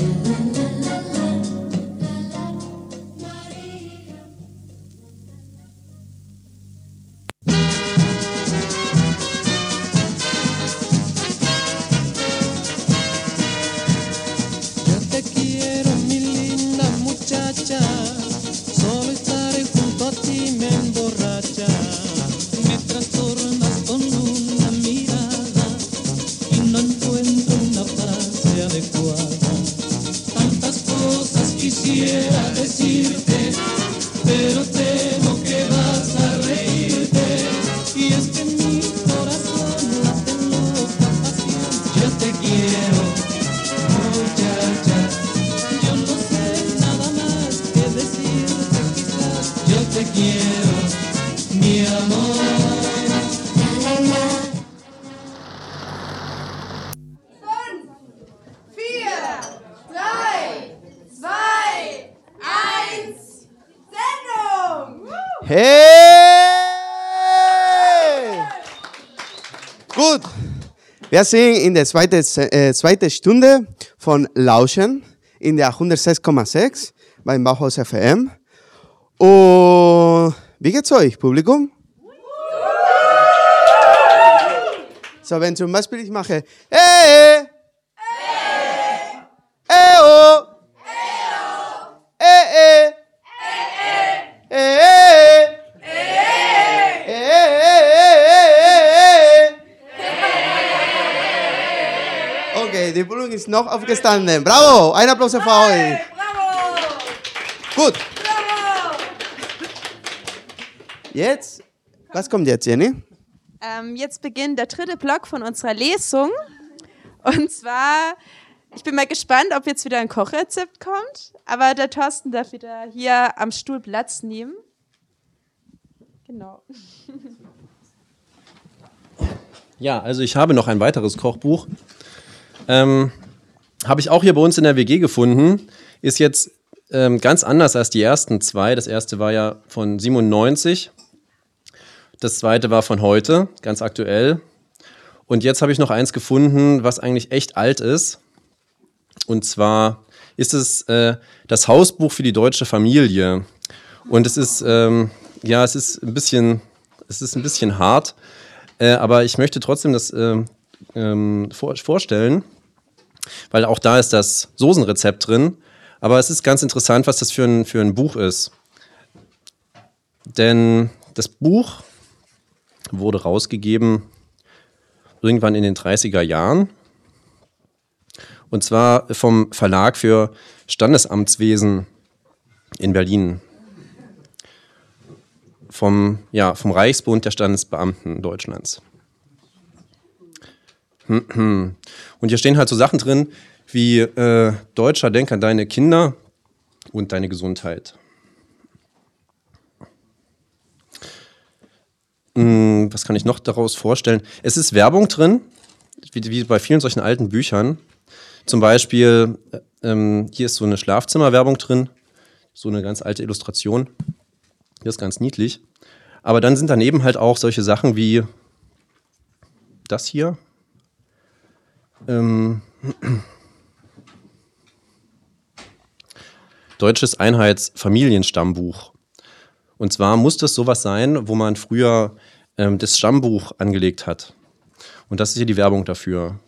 Yo te quiero, mi linda muchacha, solo estaré junto a ti me emborracha. Me trastornas con una mirada y no encuentro una frase adecuada. Tantas cosas quisiera decirte, pero temo que vas a reírte. Y es que mi corazón late en loca pasión. Yo te quiero, muchacha, yo no sé nada más que decirte quizás. Yo te quiero, mi amor. vier, drei, zwei, eins, Sendung! Hey! Gut, wir sind in der zweiten, äh, zweiten Stunde von Lauschen in der hundertsechs Komma sechs beim Bauhaus F M. Und wie geht's euch, Publikum? So, wenn zum Beispiel ich mache, hey, die Bühne ist noch aufgestanden. Bravo, ein Applaus für euch. Bravo! Gut. Bravo! Jetzt, was kommt jetzt, Jenny? Ähm, jetzt beginnt der dritte Block von unserer Lesung. Und zwar, ich bin mal gespannt, ob jetzt wieder ein Kochrezept kommt. Aber der Thorsten darf wieder hier am Stuhl Platz nehmen. Genau. Ja, also ich habe noch ein weiteres Kochbuch. Ähm, habe ich auch hier bei uns in der W G gefunden. Ist jetzt ähm, ganz anders als die ersten zwei. Das erste war ja von siebenundneunzig. Das zweite war von heute, ganz aktuell. Und jetzt habe ich noch eins gefunden, was eigentlich echt alt ist. Und zwar ist es äh, das Hausbuch für die deutsche Familie. Und es ist, ähm, ja, es ist ein bisschen, es ist ein bisschen hart. Äh, aber ich möchte trotzdem das äh, ähm, vor, vorstellen, weil auch da ist das Soßenrezept drin. Aber es ist ganz interessant, was das für ein, für ein Buch ist. Denn das Buch wurde rausgegeben irgendwann in den dreißiger Jahren. Und zwar vom Verlag für Standesamtswesen in Berlin. Vom, ja, vom Reichsbund der Standesbeamten Deutschlands. Und hier stehen halt so Sachen drin wie äh, Deutscher, denk an deine Kinder und deine Gesundheit. Hm, was kann ich noch daraus vorstellen? Es ist Werbung drin, wie, wie bei vielen solchen alten Büchern. Zum Beispiel, ähm, hier ist so eine Schlafzimmerwerbung drin, so eine ganz alte Illustration. Das ist ganz niedlich. Aber dann sind daneben halt auch solche Sachen wie das hier. Ähm, Deutsches Einheitsfamilienstammbuch. Und zwar muss das sowas sein, wo man früher ähm, das Stammbuch angelegt hat. Und das ist hier die Werbung dafür.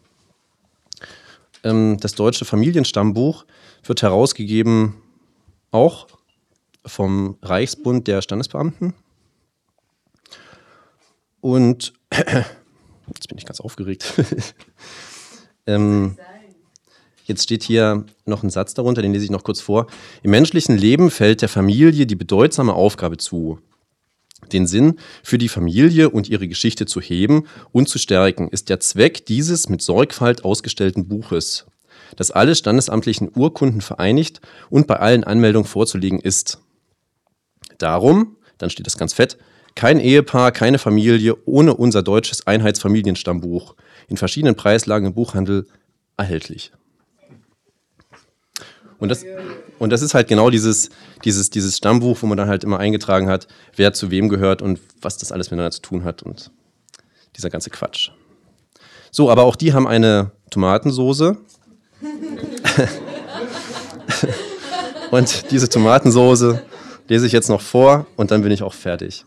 Ähm, das Deutsche Familienstammbuch wird herausgegeben auch vom Reichsbund der Standesbeamten. Und jetzt bin ich ganz aufgeregt. ähm, jetzt steht hier noch ein Satz darunter, den lese ich noch kurz vor. Im menschlichen Leben fällt der Familie die bedeutsame Aufgabe zu. Den Sinn für die Familie und ihre Geschichte zu heben und zu stärken, ist der Zweck dieses mit Sorgfalt ausgestellten Buches, das alle standesamtlichen Urkunden vereinigt und bei allen Anmeldungen vorzulegen ist. Darum, dann steht das ganz fett, kein Ehepaar, keine Familie ohne unser deutsches Einheitsfamilienstammbuch, in verschiedenen Preislagen im Buchhandel erhältlich. Und das, und das ist halt genau dieses, dieses, dieses Stammbuch, wo man dann halt immer eingetragen hat, wer zu wem gehört und was das alles miteinander zu tun hat und dieser ganze Quatsch. So, aber auch die haben eine Tomatensoße. Und diese Tomatensoße lese ich jetzt noch vor und dann bin ich auch fertig.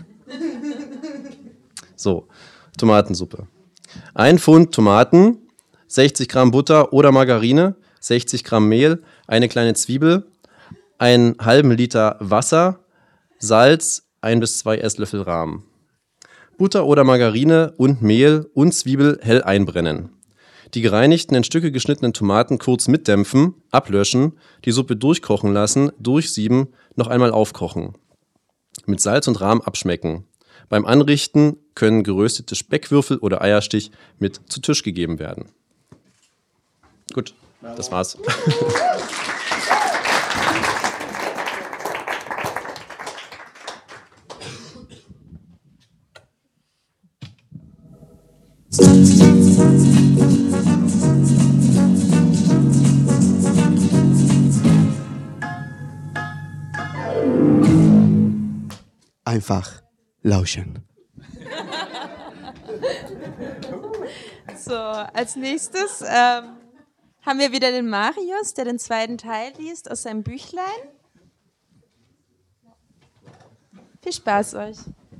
So, Tomatensuppe. Ein Pfund Tomaten, sechzig Gramm Butter oder Margarine, sechzig Gramm Mehl, eine kleine Zwiebel, einen halben Liter Wasser, Salz, ein bis zwei Esslöffel Rahm. Butter oder Margarine und Mehl und Zwiebel hell einbrennen. Die gereinigten, in Stücke geschnittenen Tomaten kurz mitdämpfen, ablöschen, die Suppe durchkochen lassen, durchsieben, noch einmal aufkochen. Mit Salz und Rahm abschmecken. Beim Anrichten können geröstete Speckwürfel oder Eierstich mit zu Tisch gegeben werden. Gut, das war's. Einfach lauschen. So, als nächstes ähm, haben wir wieder den Marius, der den zweiten Teil liest aus seinem Büchlein. Viel Spaß euch.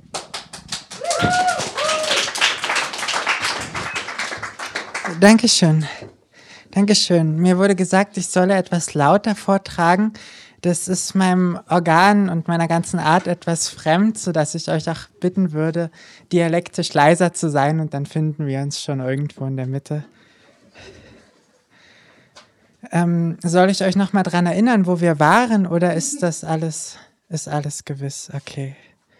Dankeschön. Dankeschön. Mir wurde gesagt, ich solle etwas lauter vortragen. Das ist meinem Organ und meiner ganzen Art etwas fremd, sodass ich euch auch bitten würde, dialektisch leiser zu sein und dann finden wir uns schon irgendwo in der Mitte. Ähm, soll ich euch noch mal dran erinnern, wo wir waren, oder ist das alles, ist alles gewiss? Okay.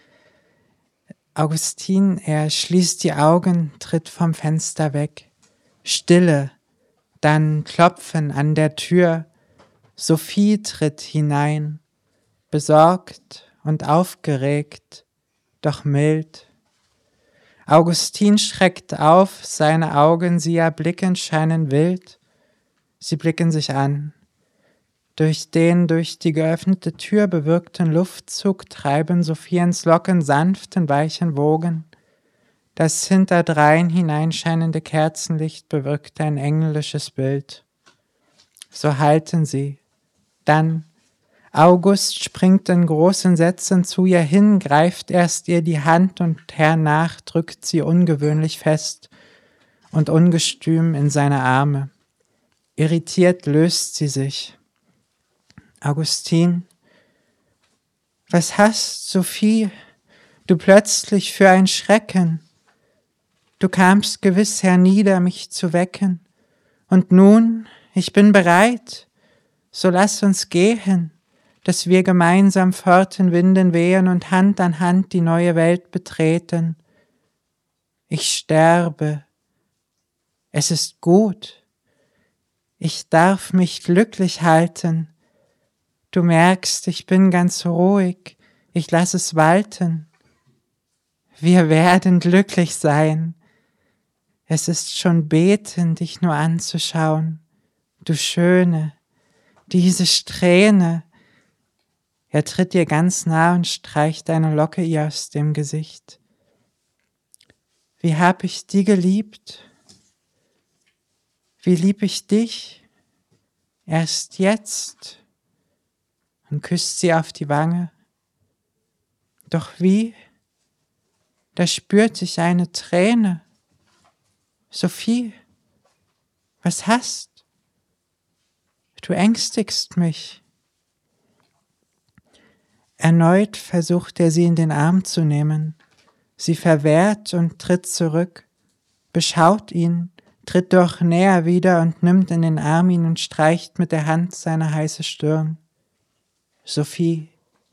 Augustin, er schließt die Augen, tritt vom Fenster weg. Stille, dann Klopfen an der Tür. Sophie tritt hinein, besorgt und aufgeregt, doch mild. Augustin schreckt auf, seine Augen sie erblicken, scheinen wild. Sie blicken sich an. Durch den durch die geöffnete Tür bewirkten Luftzug treiben Sophiens Locken sanft in weichen Wogen. Das hinterdrein hineinscheinende Kerzenlicht bewirkte ein englisches Bild. So halten sie. Dann August springt in großen Sätzen zu ihr hin, greift erst ihr die Hand und hernach drückt sie ungewöhnlich fest und ungestüm in seine Arme. Irritiert löst sie sich. Augustin, was hast, Sophie, du plötzlich für ein Schrecken? Du kamst gewiss hernieder, mich zu wecken. Und nun, ich bin bereit, so lass uns gehen, dass wir gemeinsam fort in Winden wehen und Hand an Hand die neue Welt betreten. Ich sterbe. Es ist gut. Ich darf mich glücklich halten. Du merkst, ich bin ganz ruhig. Ich lass es walten. Wir werden glücklich sein. Es ist schon beten, dich nur anzuschauen. Du Schöne, diese Strähne. Er tritt ihr ganz nah und streicht eine Locke ihr aus dem Gesicht. Wie hab ich die geliebt? Wie lieb ich dich? Erst jetzt? Und küsst sie auf die Wange. Doch wie? Da spürt sich eine Träne. Sophie, was hast? Du ängstigst mich. Erneut versucht er, sie in den Arm zu nehmen. Sie verwehrt und tritt zurück, beschaut ihn, tritt doch näher wieder und nimmt in den Arm ihn und streicht mit der Hand seine heiße Stirn. Sophie,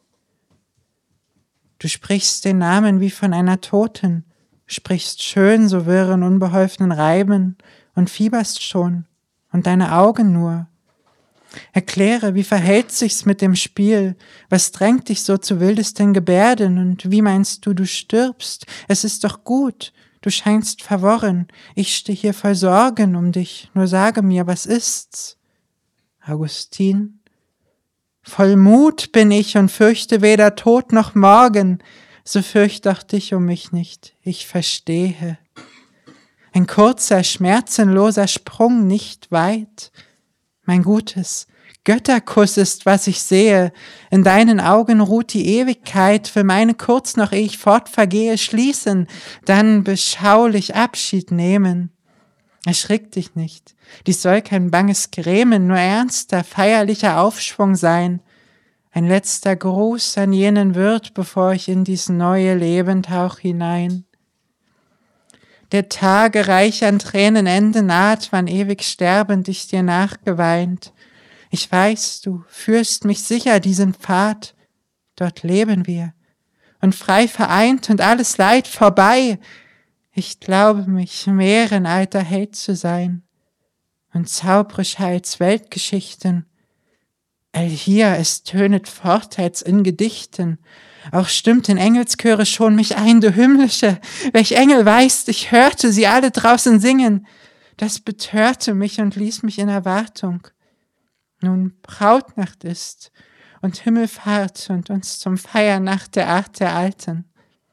du sprichst den Namen wie von einer Toten, sprichst schön so wirr in unbeholfenen Reimen und fieberst schon, und deine Augen nur. Erkläre, wie verhält sich's mit dem Spiel? Was drängt dich so zu wildesten Gebärden? Und wie meinst du, du stirbst? Es ist doch gut. Du scheinst verworren. Ich steh hier voll Sorgen um dich. Nur sage mir, was ist's? Augustin? Voll Mut bin ich und fürchte weder Tod noch Morgen. So fürcht auch dich um mich nicht. Ich verstehe. Ein kurzer, schmerzenloser Sprung, nicht weit. Mein Gutes, Götterkuss ist, was ich sehe. In deinen Augen ruht die Ewigkeit, will meine kurz noch, ehe ich fortvergehe, schließen, dann beschaulich Abschied nehmen. Erschrick dich nicht, dies soll kein banges Grämen, nur ernster, feierlicher Aufschwung sein. Ein letzter Gruß an jenen Wirt, bevor ich in dies neue Leben tauch hinein. Der Tage reich an Tränenende naht, wann ewig sterbend ich dir nachgeweint. Ich weiß, du führst mich sicher diesen Pfad, dort leben wir, und frei vereint und alles Leid vorbei. Ich glaube mich mehren alter Held zu sein, und zaubrisch heils Weltgeschichten. All hier, es tönet fort als in Gedichten, auch stimmt in Engelschöre schon mich ein, du Himmlische, welch Engel weißt, ich hörte sie alle draußen singen. Das betörte mich und ließ mich in Erwartung. Nun Brautnacht ist und Himmelfahrt und uns zum Feiern nach der Art der Alten.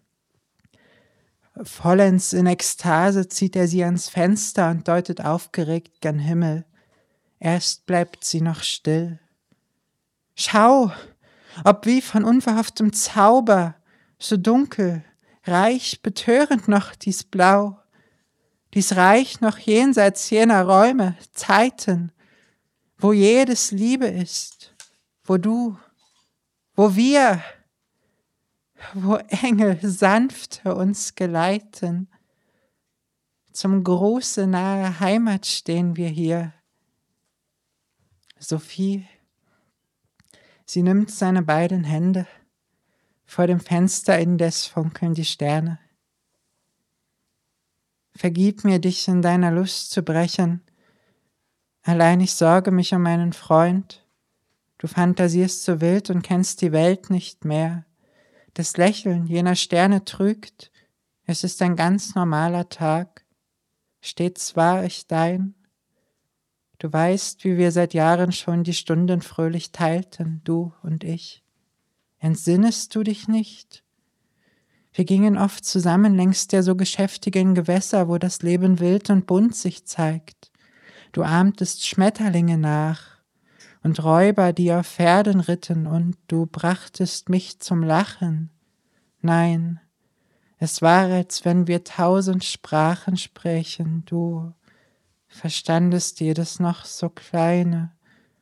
Vollends in Ekstase zieht er sie ans Fenster und deutet aufgeregt gen Himmel. Erst bleibt sie noch still. Schau, ob wie von unverhofftem Zauber, so dunkel, reich, betörend noch dies Blau, dies Reich noch jenseits jener Räume, Zeiten, wo jedes Liebe ist, wo du, wo wir, wo Engel sanfte uns geleiten. Zum Gruße nahe Heimat stehen wir hier. Sophie, sie nimmt seine beiden Hände. Vor dem Fenster indes funkeln die Sterne. Vergib mir, dich in deiner Lust zu brechen. Allein ich sorge mich um meinen Freund. Du fantasierst so wild und kennst die Welt nicht mehr. Das Lächeln jener Sterne trügt. Es ist ein ganz normaler Tag. Stets war ich dein. Du weißt, wie wir seit Jahren schon die Stunden fröhlich teilten, du und ich. Entsinnest du dich nicht? Wir gingen oft zusammen längs der so geschäftigen Gewässer, wo das Leben wild und bunt sich zeigt. Du ahmtest Schmetterlinge nach und Räuber, die auf Pferden ritten, und du brachtest mich zum Lachen. Nein, es war, als wenn wir tausend Sprachen sprächen, du verstandest jedes noch so kleine.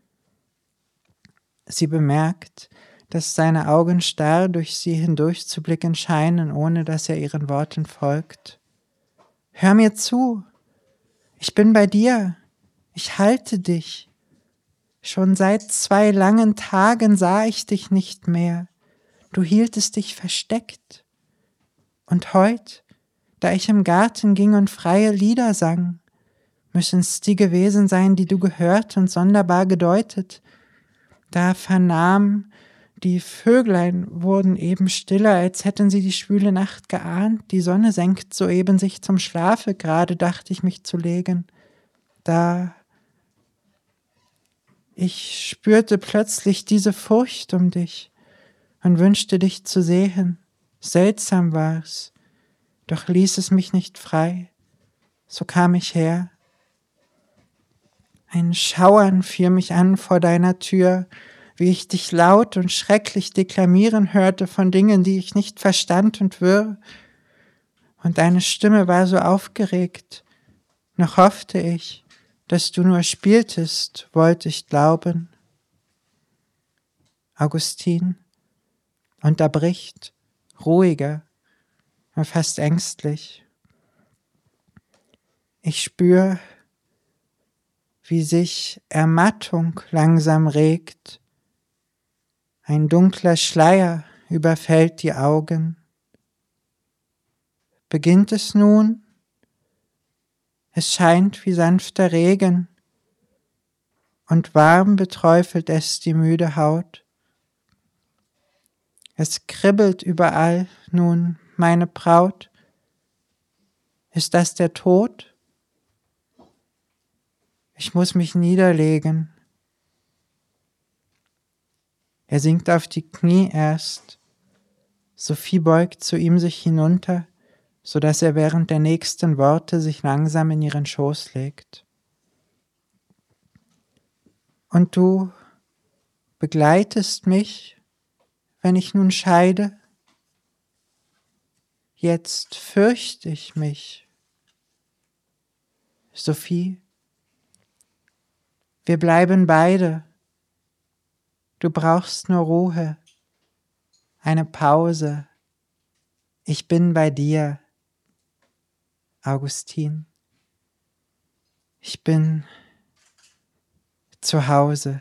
Sie bemerkt, dass seine Augen starr durch sie hindurch zu blicken scheinen, ohne dass er ihren Worten folgt. Hör mir zu, ich bin bei dir, ich halte dich. Schon seit zwei langen Tagen sah ich dich nicht mehr, du hieltest dich versteckt. Und heut, da ich im Garten ging und freie Lieder sang, müssen's die gewesen sein, die du gehört und sonderbar gedeutet. Da vernahm, die Vöglein wurden eben stiller, als hätten sie die schwüle Nacht geahnt. Die Sonne senkt soeben sich zum Schlafe, gerade dachte ich mich zu legen. Da ich spürte plötzlich diese Furcht um dich und wünschte dich zu sehen. Seltsam war's, doch ließ es mich nicht frei. So kam ich her. Ein Schauern fiel mich an vor deiner Tür, wie ich dich laut und schrecklich deklamieren hörte von Dingen, die ich nicht verstand und wirr. Und deine Stimme war so aufgeregt. Noch hoffte ich, dass du nur spieltest, wollte ich glauben. Augustin unterbricht, ruhiger, fast ängstlich. Ich spür, wie sich Ermattung langsam regt. Ein dunkler Schleier überfällt die Augen. Beginnt es nun? Es scheint wie sanfter Regen, und warm beträufelt es die müde Haut. Es kribbelt überall nun, meine Braut. Ist das der Tod? Ich muss mich niederlegen. Er sinkt auf die Knie erst. Sophie beugt zu ihm sich hinunter, so dass er während der nächsten Worte sich langsam in ihren Schoß legt. Und du begleitest mich, wenn ich nun scheide? Jetzt fürchte ich mich. Sophie, wir bleiben beide. Du brauchst nur Ruhe, eine Pause. Ich bin bei dir, Augustin. Ich bin zu Hause.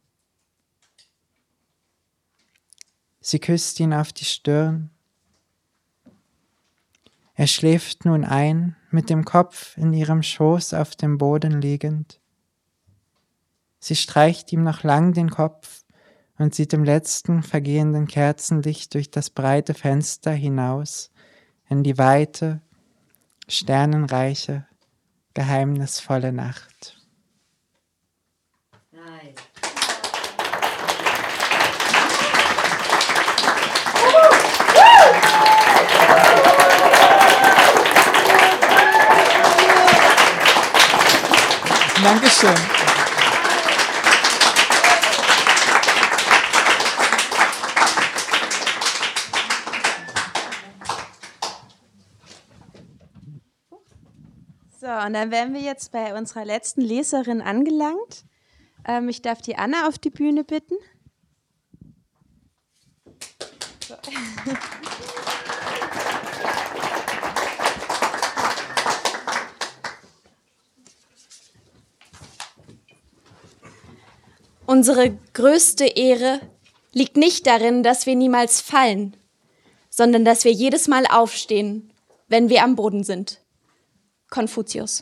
Sie küsst ihn auf die Stirn. Er schläft nun ein, mit dem Kopf in ihrem Schoß auf dem Boden liegend. Sie streicht ihm noch lang den Kopf und sieht im letzten vergehenden Kerzenlicht durch das breite Fenster hinaus in die weite, sternenreiche, geheimnisvolle Nacht. Nice. Dankeschön. So, und dann wären wir jetzt bei unserer letzten Leserin angelangt. Ähm, ich darf die Anna auf die Bühne bitten. So. Unsere größte Ehre liegt nicht darin, dass wir niemals fallen, sondern dass wir jedes Mal aufstehen, wenn wir am Boden sind. Konfuzius.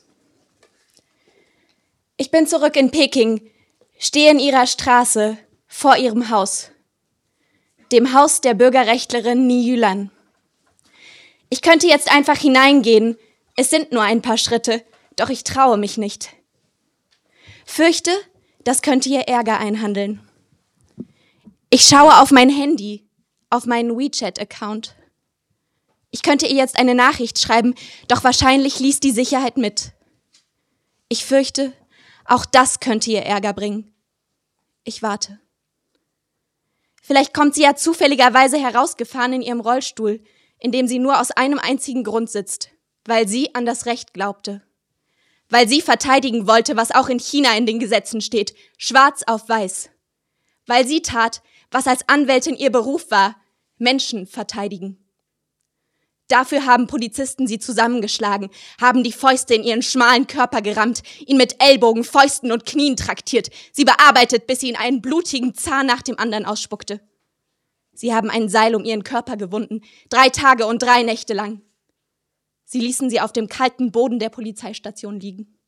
Ich bin zurück in Peking, stehe in ihrer Straße vor ihrem Haus, dem Haus der Bürgerrechtlerin Ni Yulan. Ich könnte jetzt einfach hineingehen, es sind nur ein paar Schritte, doch ich traue mich nicht. Fürchte, das könnte ihr Ärger einhandeln. Ich schaue auf mein Handy, auf meinen WeChat-Account. Ich könnte ihr jetzt eine Nachricht schreiben, doch wahrscheinlich liest die Sicherheit mit. Ich fürchte, auch das könnte ihr Ärger bringen. Ich warte. Vielleicht kommt sie ja zufälligerweise herausgefahren in ihrem Rollstuhl, in dem sie nur aus einem einzigen Grund sitzt, weil sie an das Recht glaubte. Weil sie verteidigen wollte, was auch in China in den Gesetzen steht, schwarz auf weiß. Weil sie tat, was als Anwältin ihr Beruf war, Menschen verteidigen. Dafür haben Polizisten sie zusammengeschlagen, haben die Fäuste in ihren schmalen Körper gerammt, ihn mit Ellbogen, Fäusten und Knien traktiert, sie bearbeitet, bis sie ihn einen blutigen Zahn nach dem anderen ausspuckte. Sie haben ein Seil um ihren Körper gewunden, drei Tage und drei Nächte lang. Sie ließen sie auf dem kalten Boden der Polizeistation liegen.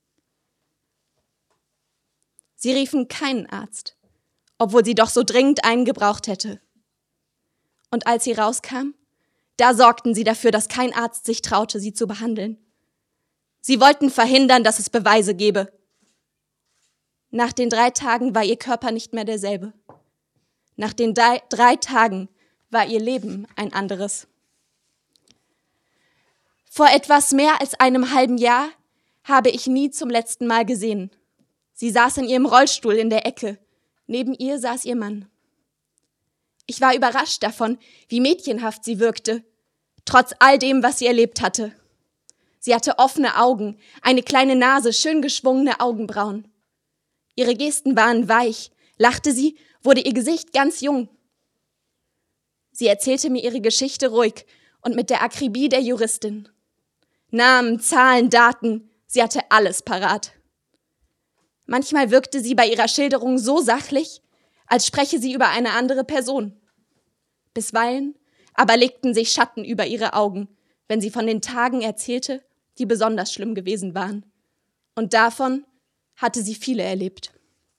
Sie riefen keinen Arzt, obwohl sie doch so dringend einen gebraucht hätte. Und als sie rauskam, da sorgten sie dafür, dass kein Arzt sich traute, sie zu behandeln. Sie wollten verhindern, dass es Beweise gebe. Nach den drei Tagen war ihr Körper nicht mehr derselbe. Nach den drei, drei Tagen war ihr Leben ein anderes. Vor etwas mehr als einem halben Jahr habe ich Ni zum letzten Mal gesehen. Sie saß in ihrem Rollstuhl in der Ecke. Neben ihr saß ihr Mann. Ich war überrascht davon, wie mädchenhaft sie wirkte, trotz all dem, was sie erlebt hatte. Sie hatte offene Augen, eine kleine Nase, schön geschwungene Augenbrauen. Ihre Gesten waren weich. Lachte sie, wurde ihr Gesicht ganz jung. Sie erzählte mir ihre Geschichte ruhig und mit der Akribie der Juristin. Namen, Zahlen, Daten, sie hatte alles parat. Manchmal wirkte sie bei ihrer Schilderung so sachlich, als spreche sie über eine andere Person. Bisweilen aber legten sich Schatten über ihre Augen, wenn sie von den Tagen erzählte, die besonders schlimm gewesen waren. Und davon hatte sie viele erlebt.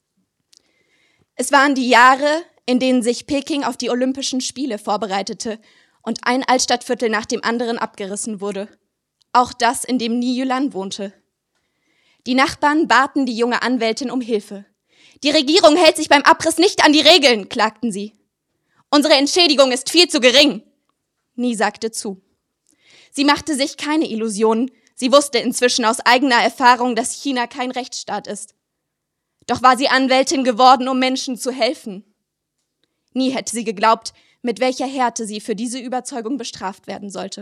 Es waren die Jahre, in denen sich Peking auf die Olympischen Spiele vorbereitete und ein Altstadtviertel nach dem anderen abgerissen wurde. Auch das, in dem Ni Yulan wohnte. Die Nachbarn baten die junge Anwältin um Hilfe. Die Regierung hält sich beim Abriss nicht an die Regeln, klagten sie. Unsere Entschädigung ist viel zu gering. Ni sagte zu. Sie machte sich keine Illusionen. Sie wusste inzwischen aus eigener Erfahrung, dass China kein Rechtsstaat ist. Doch war sie Anwältin geworden, um Menschen zu helfen. Nie hätte sie geglaubt, mit welcher Härte sie für diese Überzeugung bestraft werden sollte.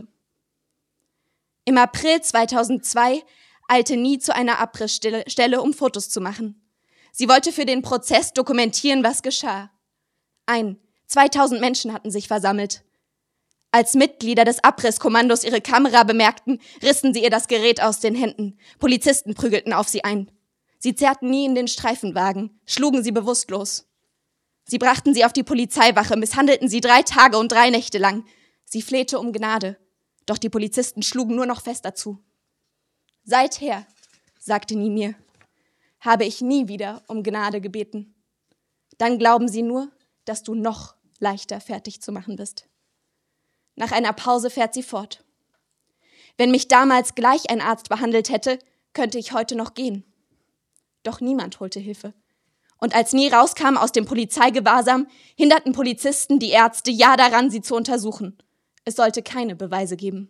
Im April zweitausendzwei eilte Ni zu einer Abrissstelle, um Fotos zu machen. Sie wollte für den Prozess dokumentieren, was geschah. Ein, zweitausend Menschen hatten sich versammelt. Als Mitglieder des Abrisskommandos ihre Kamera bemerkten, rissen sie ihr das Gerät aus den Händen. Polizisten prügelten auf sie ein. Sie zerrten Ni in den Streifenwagen, schlugen sie bewusstlos. Sie brachten sie auf die Polizeiwache, misshandelten sie drei Tage und drei Nächte lang. Sie flehte um Gnade. Doch die Polizisten schlugen nur noch fester zu. Seither, sagte Ni mir, habe ich nie wieder um Gnade gebeten. Dann glauben sie nur, dass du noch leichter fertig zu machen bist. Nach einer Pause fährt sie fort. Wenn mich damals gleich ein Arzt behandelt hätte, könnte ich heute noch gehen. Doch niemand holte Hilfe. Und als Ni rauskam aus dem Polizeigewahrsam, hinderten Polizisten die Ärzte ja daran, sie zu untersuchen. Es sollte keine Beweise geben.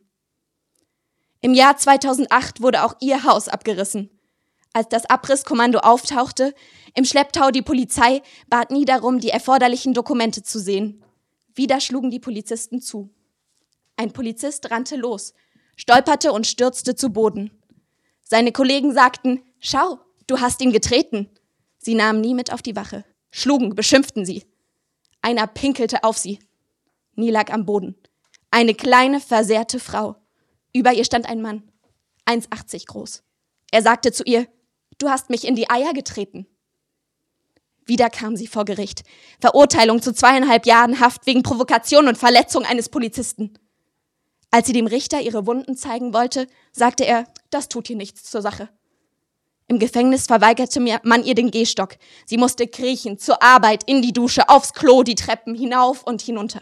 Im Jahr zweitausendacht wurde auch ihr Haus abgerissen. Als das Abrisskommando auftauchte, im Schlepptau die Polizei, bat Ni darum, die erforderlichen Dokumente zu sehen. Wieder schlugen die Polizisten zu. Ein Polizist rannte los, stolperte und stürzte zu Boden. Seine Kollegen sagten, schau, du hast ihn getreten. Sie nahmen Ni mit auf die Wache, schlugen, beschimpften sie. Einer pinkelte auf sie. Ni lag am Boden. Eine kleine, versehrte Frau. Über ihr stand ein Mann, eins achtzig groß. Er sagte zu ihr, du hast mich in die Eier getreten. Wieder kam sie vor Gericht. Verurteilung zu zweieinhalb Jahren Haft wegen Provokation und Verletzung eines Polizisten. Als sie dem Richter ihre Wunden zeigen wollte, sagte er, das tut hier nichts zur Sache. Im Gefängnis verweigerte man ihr den Gehstock. Sie musste kriechen, zur Arbeit, in die Dusche, aufs Klo, die Treppen, hinauf und hinunter.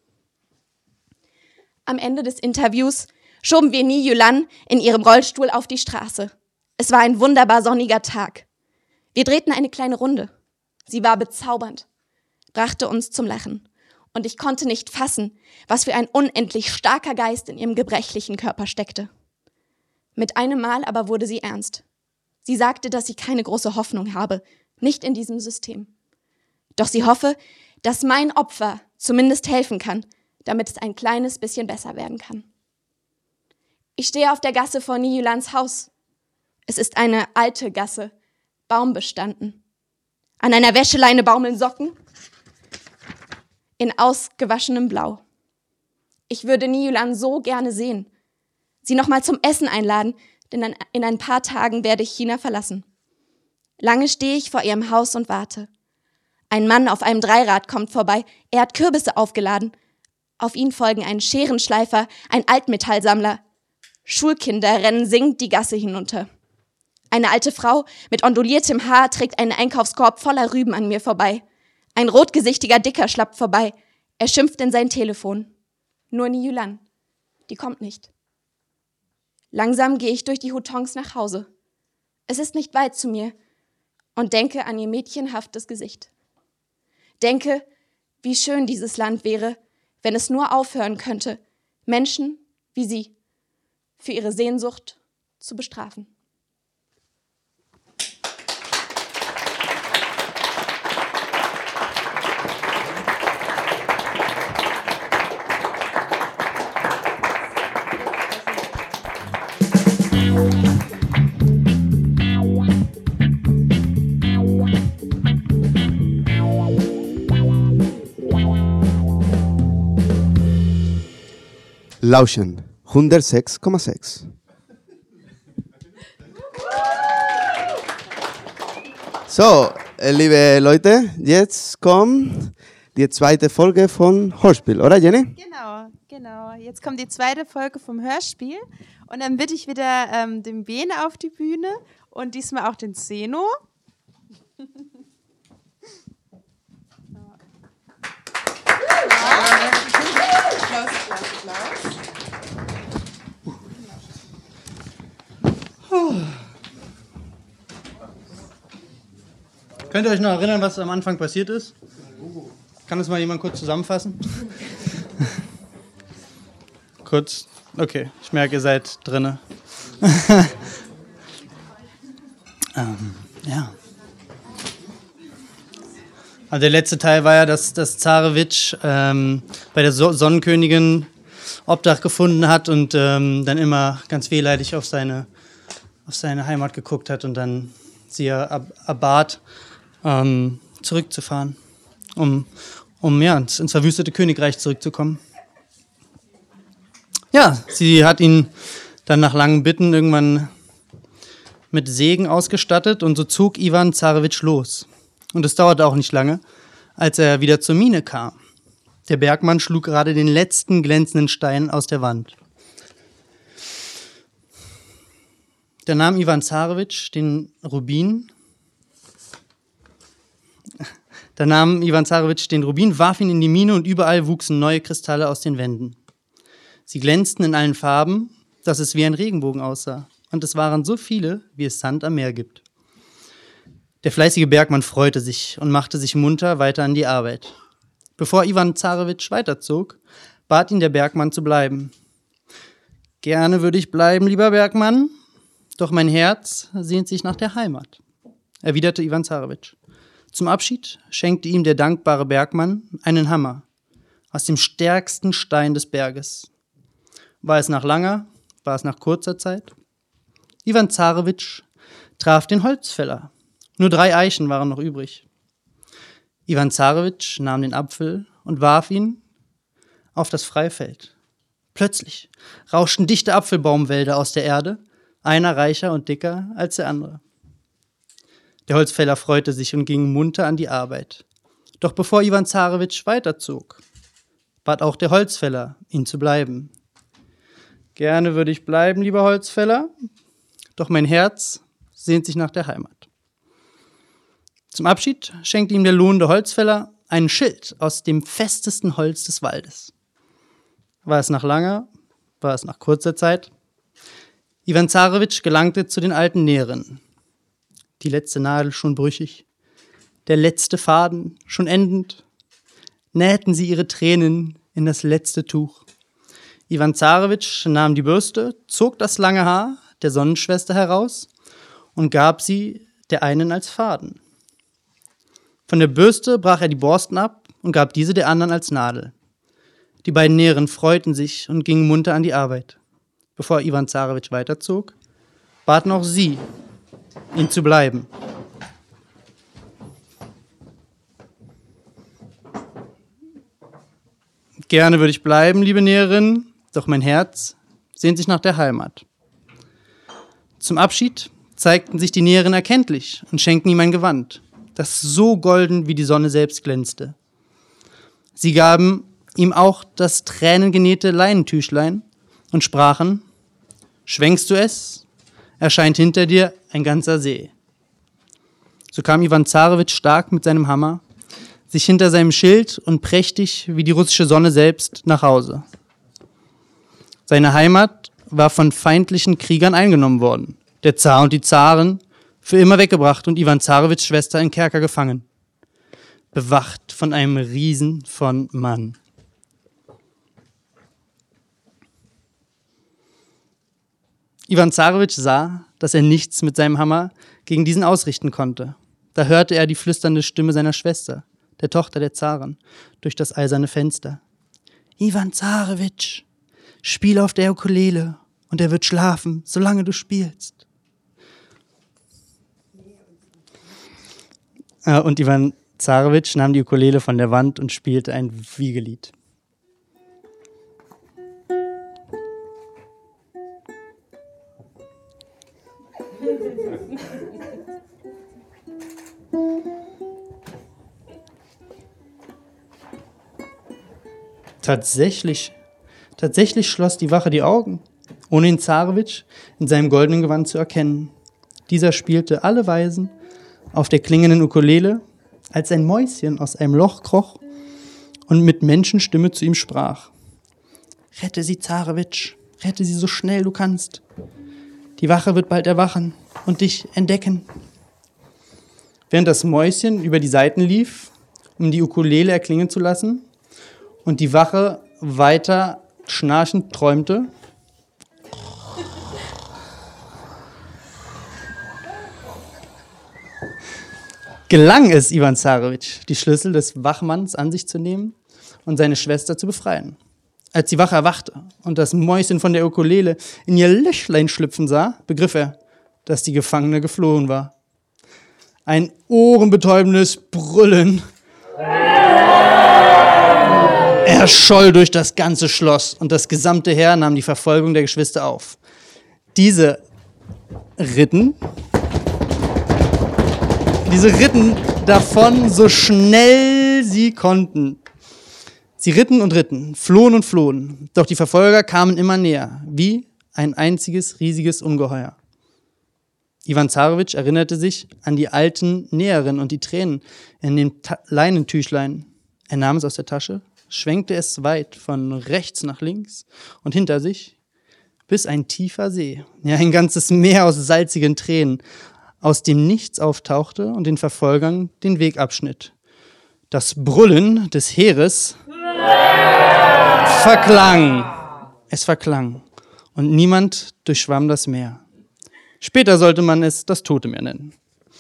Am Ende des Interviews schoben wir Nhi Yulan in ihrem Rollstuhl auf die Straße. Es war ein wunderbar sonniger Tag. Wir drehten eine kleine Runde. Sie war bezaubernd, brachte uns zum Lachen. Und ich konnte nicht fassen, was für ein unendlich starker Geist in ihrem gebrechlichen Körper steckte. Mit einem Mal aber wurde sie ernst. Sie sagte, dass sie keine große Hoffnung habe, nicht in diesem System. Doch sie hoffe, dass mein Opfer zumindest helfen kann, damit es ein kleines bisschen besser werden kann. Ich stehe auf der Gasse vor Nhi Yulans Haus. Es ist eine alte Gasse, baumbestanden. An einer Wäscheleine baumeln Socken in ausgewaschenem Blau. Ich würde Nhi Yulan so gerne sehen, sie nochmal zum Essen einladen, denn in ein paar Tagen werde ich China verlassen. Lange stehe ich vor ihrem Haus und warte. Ein Mann auf einem Dreirad kommt vorbei, er hat Kürbisse aufgeladen. Auf ihn folgen ein Scherenschleifer, ein Altmetallsammler. Schulkinder rennen singend die Gasse hinunter. Eine alte Frau mit onduliertem Haar trägt einen Einkaufskorb voller Rüben an mir vorbei. Ein rotgesichtiger Dicker schlappt vorbei. Er schimpft in sein Telefon. Nur Nhi Yulan, die kommt nicht. Langsam gehe ich durch die Hutons nach Hause. Es ist nicht weit zu mir und denke an ihr mädchenhaftes Gesicht. Denke, wie schön dieses Land wäre, wenn es nur aufhören könnte, Menschen wie sie für ihre Sehnsucht zu bestrafen. Lauschen, hundertsechs Komma sechs. So, äh, liebe Leute, jetzt kommt die zweite Folge von Hörspiel, oder Jenny? Genau, genau. Jetzt kommt die zweite Folge vom Hörspiel und dann bitte ich wieder ähm, den Bene auf die Bühne und diesmal auch den Zeno. Applaus, Applaus, Applaus. Könnt ihr euch noch erinnern, was am Anfang passiert ist? Kann das mal jemand kurz zusammenfassen? Kurz, okay, ich merke, ihr seid drinne. ähm, ja. Also der letzte Teil war ja, dass, dass Zarewitsch ähm, bei der so- Sonnenkönigin Obdach gefunden hat und ähm, dann immer ganz wehleidig auf seine, auf seine Heimat geguckt hat und dann sie erbat, ähm, zurückzufahren, um, um ja, ins, ins verwüstete Königreich zurückzukommen. Ja, sie hat ihn dann nach langen Bitten irgendwann mit Segen ausgestattet und so zog Iwan Zarewitsch los. Und es dauerte auch nicht lange, als er wieder zur Mine kam. Der Bergmann schlug gerade den letzten glänzenden Stein aus der Wand. Da nahm Iwan Zarewitsch den Rubin, da nahm Iwan Zarewitsch den Rubin, warf ihn in die Mine und überall wuchsen neue Kristalle aus den Wänden. Sie glänzten in allen Farben, dass es wie ein Regenbogen aussah. Und es waren so viele, wie es Sand am Meer gibt. Der fleißige Bergmann freute sich und machte sich munter weiter an die Arbeit. Bevor Iwan Zarewitsch weiterzog, bat ihn der Bergmann zu bleiben. Gerne würde ich bleiben, lieber Bergmann, doch mein Herz sehnt sich nach der Heimat, erwiderte Iwan Zarewitsch. Zum Abschied schenkte ihm der dankbare Bergmann einen Hammer aus dem stärksten Stein des Berges. War es nach langer, war es nach kurzer Zeit? Iwan Zarewitsch traf den Holzfäller. Nur drei Eichen waren noch übrig. Iwan Zarewitsch nahm den Apfel und warf ihn auf das freie Feld. Plötzlich rauschten dichte Apfelbaumwälder aus der Erde, einer reicher und dicker als der andere. Der Holzfäller freute sich und ging munter an die Arbeit. Doch bevor Iwan Zarewitsch weiterzog, bat auch der Holzfäller, ihn zu bleiben. Gerne würde ich bleiben, lieber Holzfäller, doch mein Herz sehnt sich nach der Heimat. Zum Abschied schenkte ihm der lohnende Holzfäller einen Schild aus dem festesten Holz des Waldes. War es nach langer, war es nach kurzer Zeit? Iwan Zarewitsch gelangte zu den alten Näherinnen. Die letzte Nadel schon brüchig, der letzte Faden schon endend, nähten sie ihre Tränen in das letzte Tuch. Iwan Zarewitsch nahm die Bürste, zog das lange Haar der Sonnenschwester heraus und gab sie der einen als Faden. Von der Bürste brach er die Borsten ab und gab diese der anderen als Nadel. Die beiden Näherinnen freuten sich und gingen munter an die Arbeit. Bevor Iwan Zarewitsch weiterzog, baten auch sie, ihn zu bleiben. Gerne würde ich bleiben, liebe Näherin, doch mein Herz sehnt sich nach der Heimat. Zum Abschied zeigten sich die Näherinnen erkenntlich und schenkten ihm ein Gewand, das so golden wie die Sonne selbst glänzte. Sie gaben ihm auch das tränengenähte Leinentüchlein und sprachen: Schwenkst du es, erscheint hinter dir ein ganzer See. So kam Iwan Zarewitsch stark mit seinem Hammer, sich hinter seinem Schild und prächtig wie die russische Sonne selbst nach Hause. Seine Heimat war von feindlichen Kriegern eingenommen worden, der Zar und die Zarin für immer weggebracht und Iwan Zarewitschs Schwester in Kerker gefangen, bewacht von einem Riesen von Mann. Iwan Zarewitsch sah, dass er nichts mit seinem Hammer gegen diesen ausrichten konnte. Da hörte er die flüsternde Stimme seiner Schwester, der Tochter der Zarin, durch das eiserne Fenster. Iwan Zarewitsch, spiel auf der Ukulele und er wird schlafen, solange du spielst. Und Iwan Zarewitsch nahm die Ukulele von der Wand und spielte ein Wiegelied. Tatsächlich, tatsächlich schloss die Wache die Augen, ohne den Zarewitsch in seinem goldenen Gewand zu erkennen. Dieser spielte alle Weisen auf der klingenden Ukulele, als ein Mäuschen aus einem Loch kroch und mit Menschenstimme zu ihm sprach. Rette sie, Zarewitsch, rette sie so schnell du kannst. Die Wache wird bald erwachen und dich entdecken. Während das Mäuschen über die Saiten lief, um die Ukulele erklingen zu lassen, und die Wache weiter schnarchend träumte, gelang es Iwan Zarewitsch, die Schlüssel des Wachmanns an sich zu nehmen und seine Schwester zu befreien. Als die Wache erwachte und das Mäuschen von der Ukulele in ihr Löchlein schlüpfen sah, begriff er, dass die Gefangene geflohen war. Ein ohrenbetäubendes Brüllen erscholl durch das ganze Schloss und das gesamte Heer nahm die Verfolgung der Geschwister auf. Diese ritten, diese ritten davon so schnell sie konnten. Sie ritten und ritten, flohen und flohen, doch die Verfolger kamen immer näher, wie ein einziges riesiges Ungeheuer. Iwan Zarewitsch erinnerte sich an die alten Näherinnen und die Tränen in dem Ta- Leinentüchlein. Er nahm es aus der Tasche, schwenkte es weit von rechts nach links und hinter sich, bis ein tiefer See, ja ein ganzes Meer aus salzigen Tränen, aus dem nichts auftauchte und den Verfolgern den Weg abschnitt. Das Brüllen des Heeres verklang. Es verklang und niemand durchschwamm das Meer. Später sollte man es das Tote Meer nennen.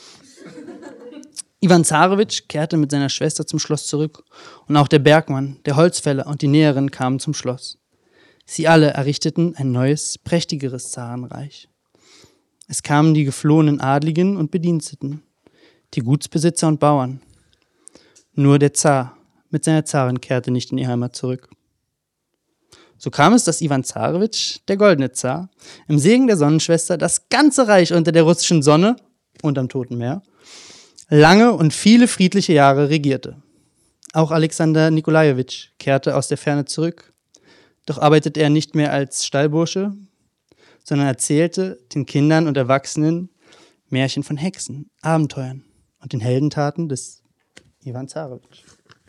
Iwan Zarewitsch kehrte mit seiner Schwester zum Schloss zurück und auch der Bergmann, der Holzfäller und die Näherin kamen zum Schloss. Sie alle errichteten ein neues, prächtigeres Zarenreich. Es kamen die geflohenen Adligen und Bediensteten, die Gutsbesitzer und Bauern. Nur der Zar mit seiner Zarin kehrte nicht in die Heimat zurück. So kam es, dass Iwan Zarewitsch, der goldene Zar, im Segen der Sonnenschwester das ganze Reich unter der russischen Sonne und am Toten Meer lange und viele friedliche Jahre regierte. Auch Alexander Nikolajewitsch kehrte aus der Ferne zurück, doch arbeitete er nicht mehr als Stallbursche, sondern erzählte den Kindern und Erwachsenen Märchen von Hexen, Abenteuern und den Heldentaten des Iwan Zarewitsch.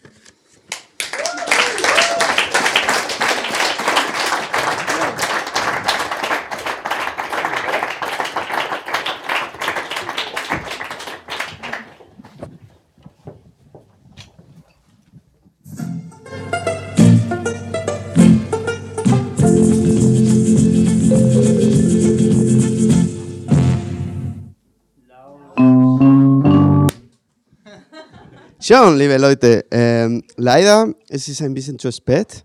Schon, liebe Leute, ähm, leider es ist ein bisschen zu spät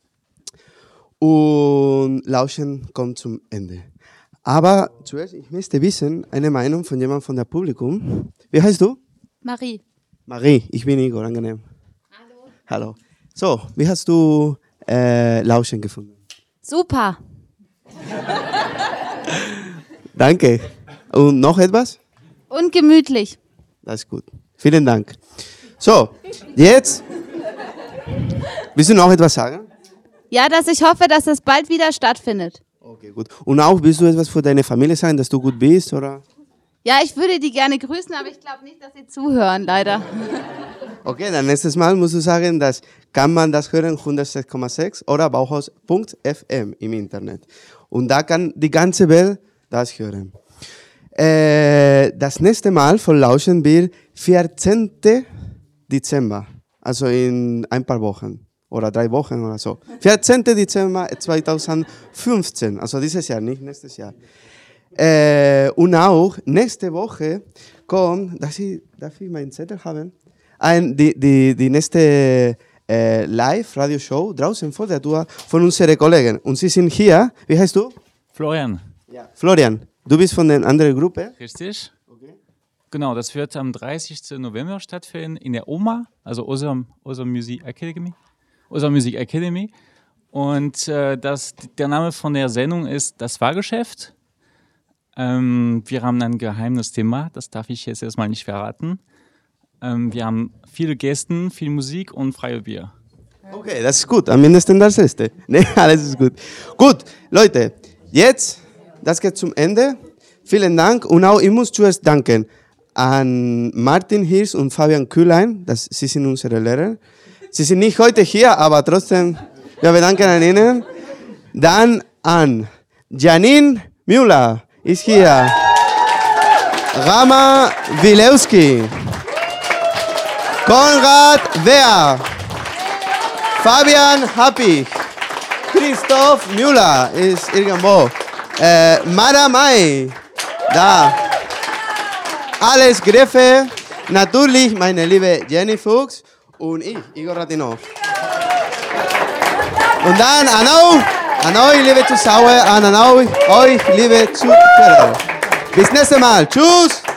und Lauschen kommt zum Ende. Aber zuerst, ich möchte wissen, eine Meinung von jemandem von der Publikum. Wie heißt du? Marie. Marie, ich bin Igor, angenehm. Hallo. Hallo. So, wie hast du äh, Lauschen gefunden? Super. Danke. Und noch etwas? Und gemütlich. Das ist gut. Vielen Dank. So, jetzt. Willst du noch etwas sagen? Ja, dass ich hoffe, dass es bald wieder stattfindet. Okay, gut. Und auch, willst du etwas für deine Familie sagen, dass du gut bist, oder? Ja, ich würde die gerne grüßen, aber ich glaube nicht, dass sie zuhören, leider. Okay, dann nächstes Mal musst du sagen, dass kann man das hören, hundertsechs Komma sechs oder bauhaus Punkt f m im Internet. Und da kann die ganze Welt das hören. Äh, das nächste Mal von Lauschen wird vierzehnten Dezember, also in ein paar Wochen oder drei Wochen oder so. vierzehnten Dezember zweitausendfünfzehn, also dieses Jahr, nicht nächstes Jahr. Äh, und auch nächste Woche kommt, darf ich, darf ich meinen Zettel haben? Ein, die, die, die nächste äh, Live-Radio-Show draußen vor der Tür von unseren Kollegen. Und sie sind hier. Wie heißt du? Florian. Ja. Florian, du bist von der anderen Gruppe? Richtig. Okay. Genau, das wird am dreißigsten November stattfinden in der O M A, also Osam, Osam Music Academy. Osam Music Academy. Und äh, das, der Name von der Sendung ist Das Fahrgeschäft. Ähm, wir haben ein geheimes Thema, das darf ich jetzt erstmal nicht verraten. Ähm, wir haben viele Gäste, viel Musik und freie Bier. Okay, das ist gut. Am mindestens das Erste. Ne, alles ist gut. Gut, Leute, jetzt, das geht zum Ende. Vielen Dank. Und auch, ich muss zuerst danken an Martin Hirsch und Fabian Kühlein. Das, sie sind unsere Lehrer. Sie sind nicht heute hier, aber trotzdem, wir bedanken an ihnen. Dann an Janine Müller ist hier. Rama Wilewski. Konrad Wehr. Fabian Happig. Christoph Müller ist irgendwo. Äh, Mara May. Da. Alles Greffe. Natürlich meine liebe Jenny Fuchs. Und ich, Igor Ratinov. Und dann an euch, an euch, liebe Zuschauer, an euch, euch, liebe Zuhörer. Bis nächstes Mal. Tschüss.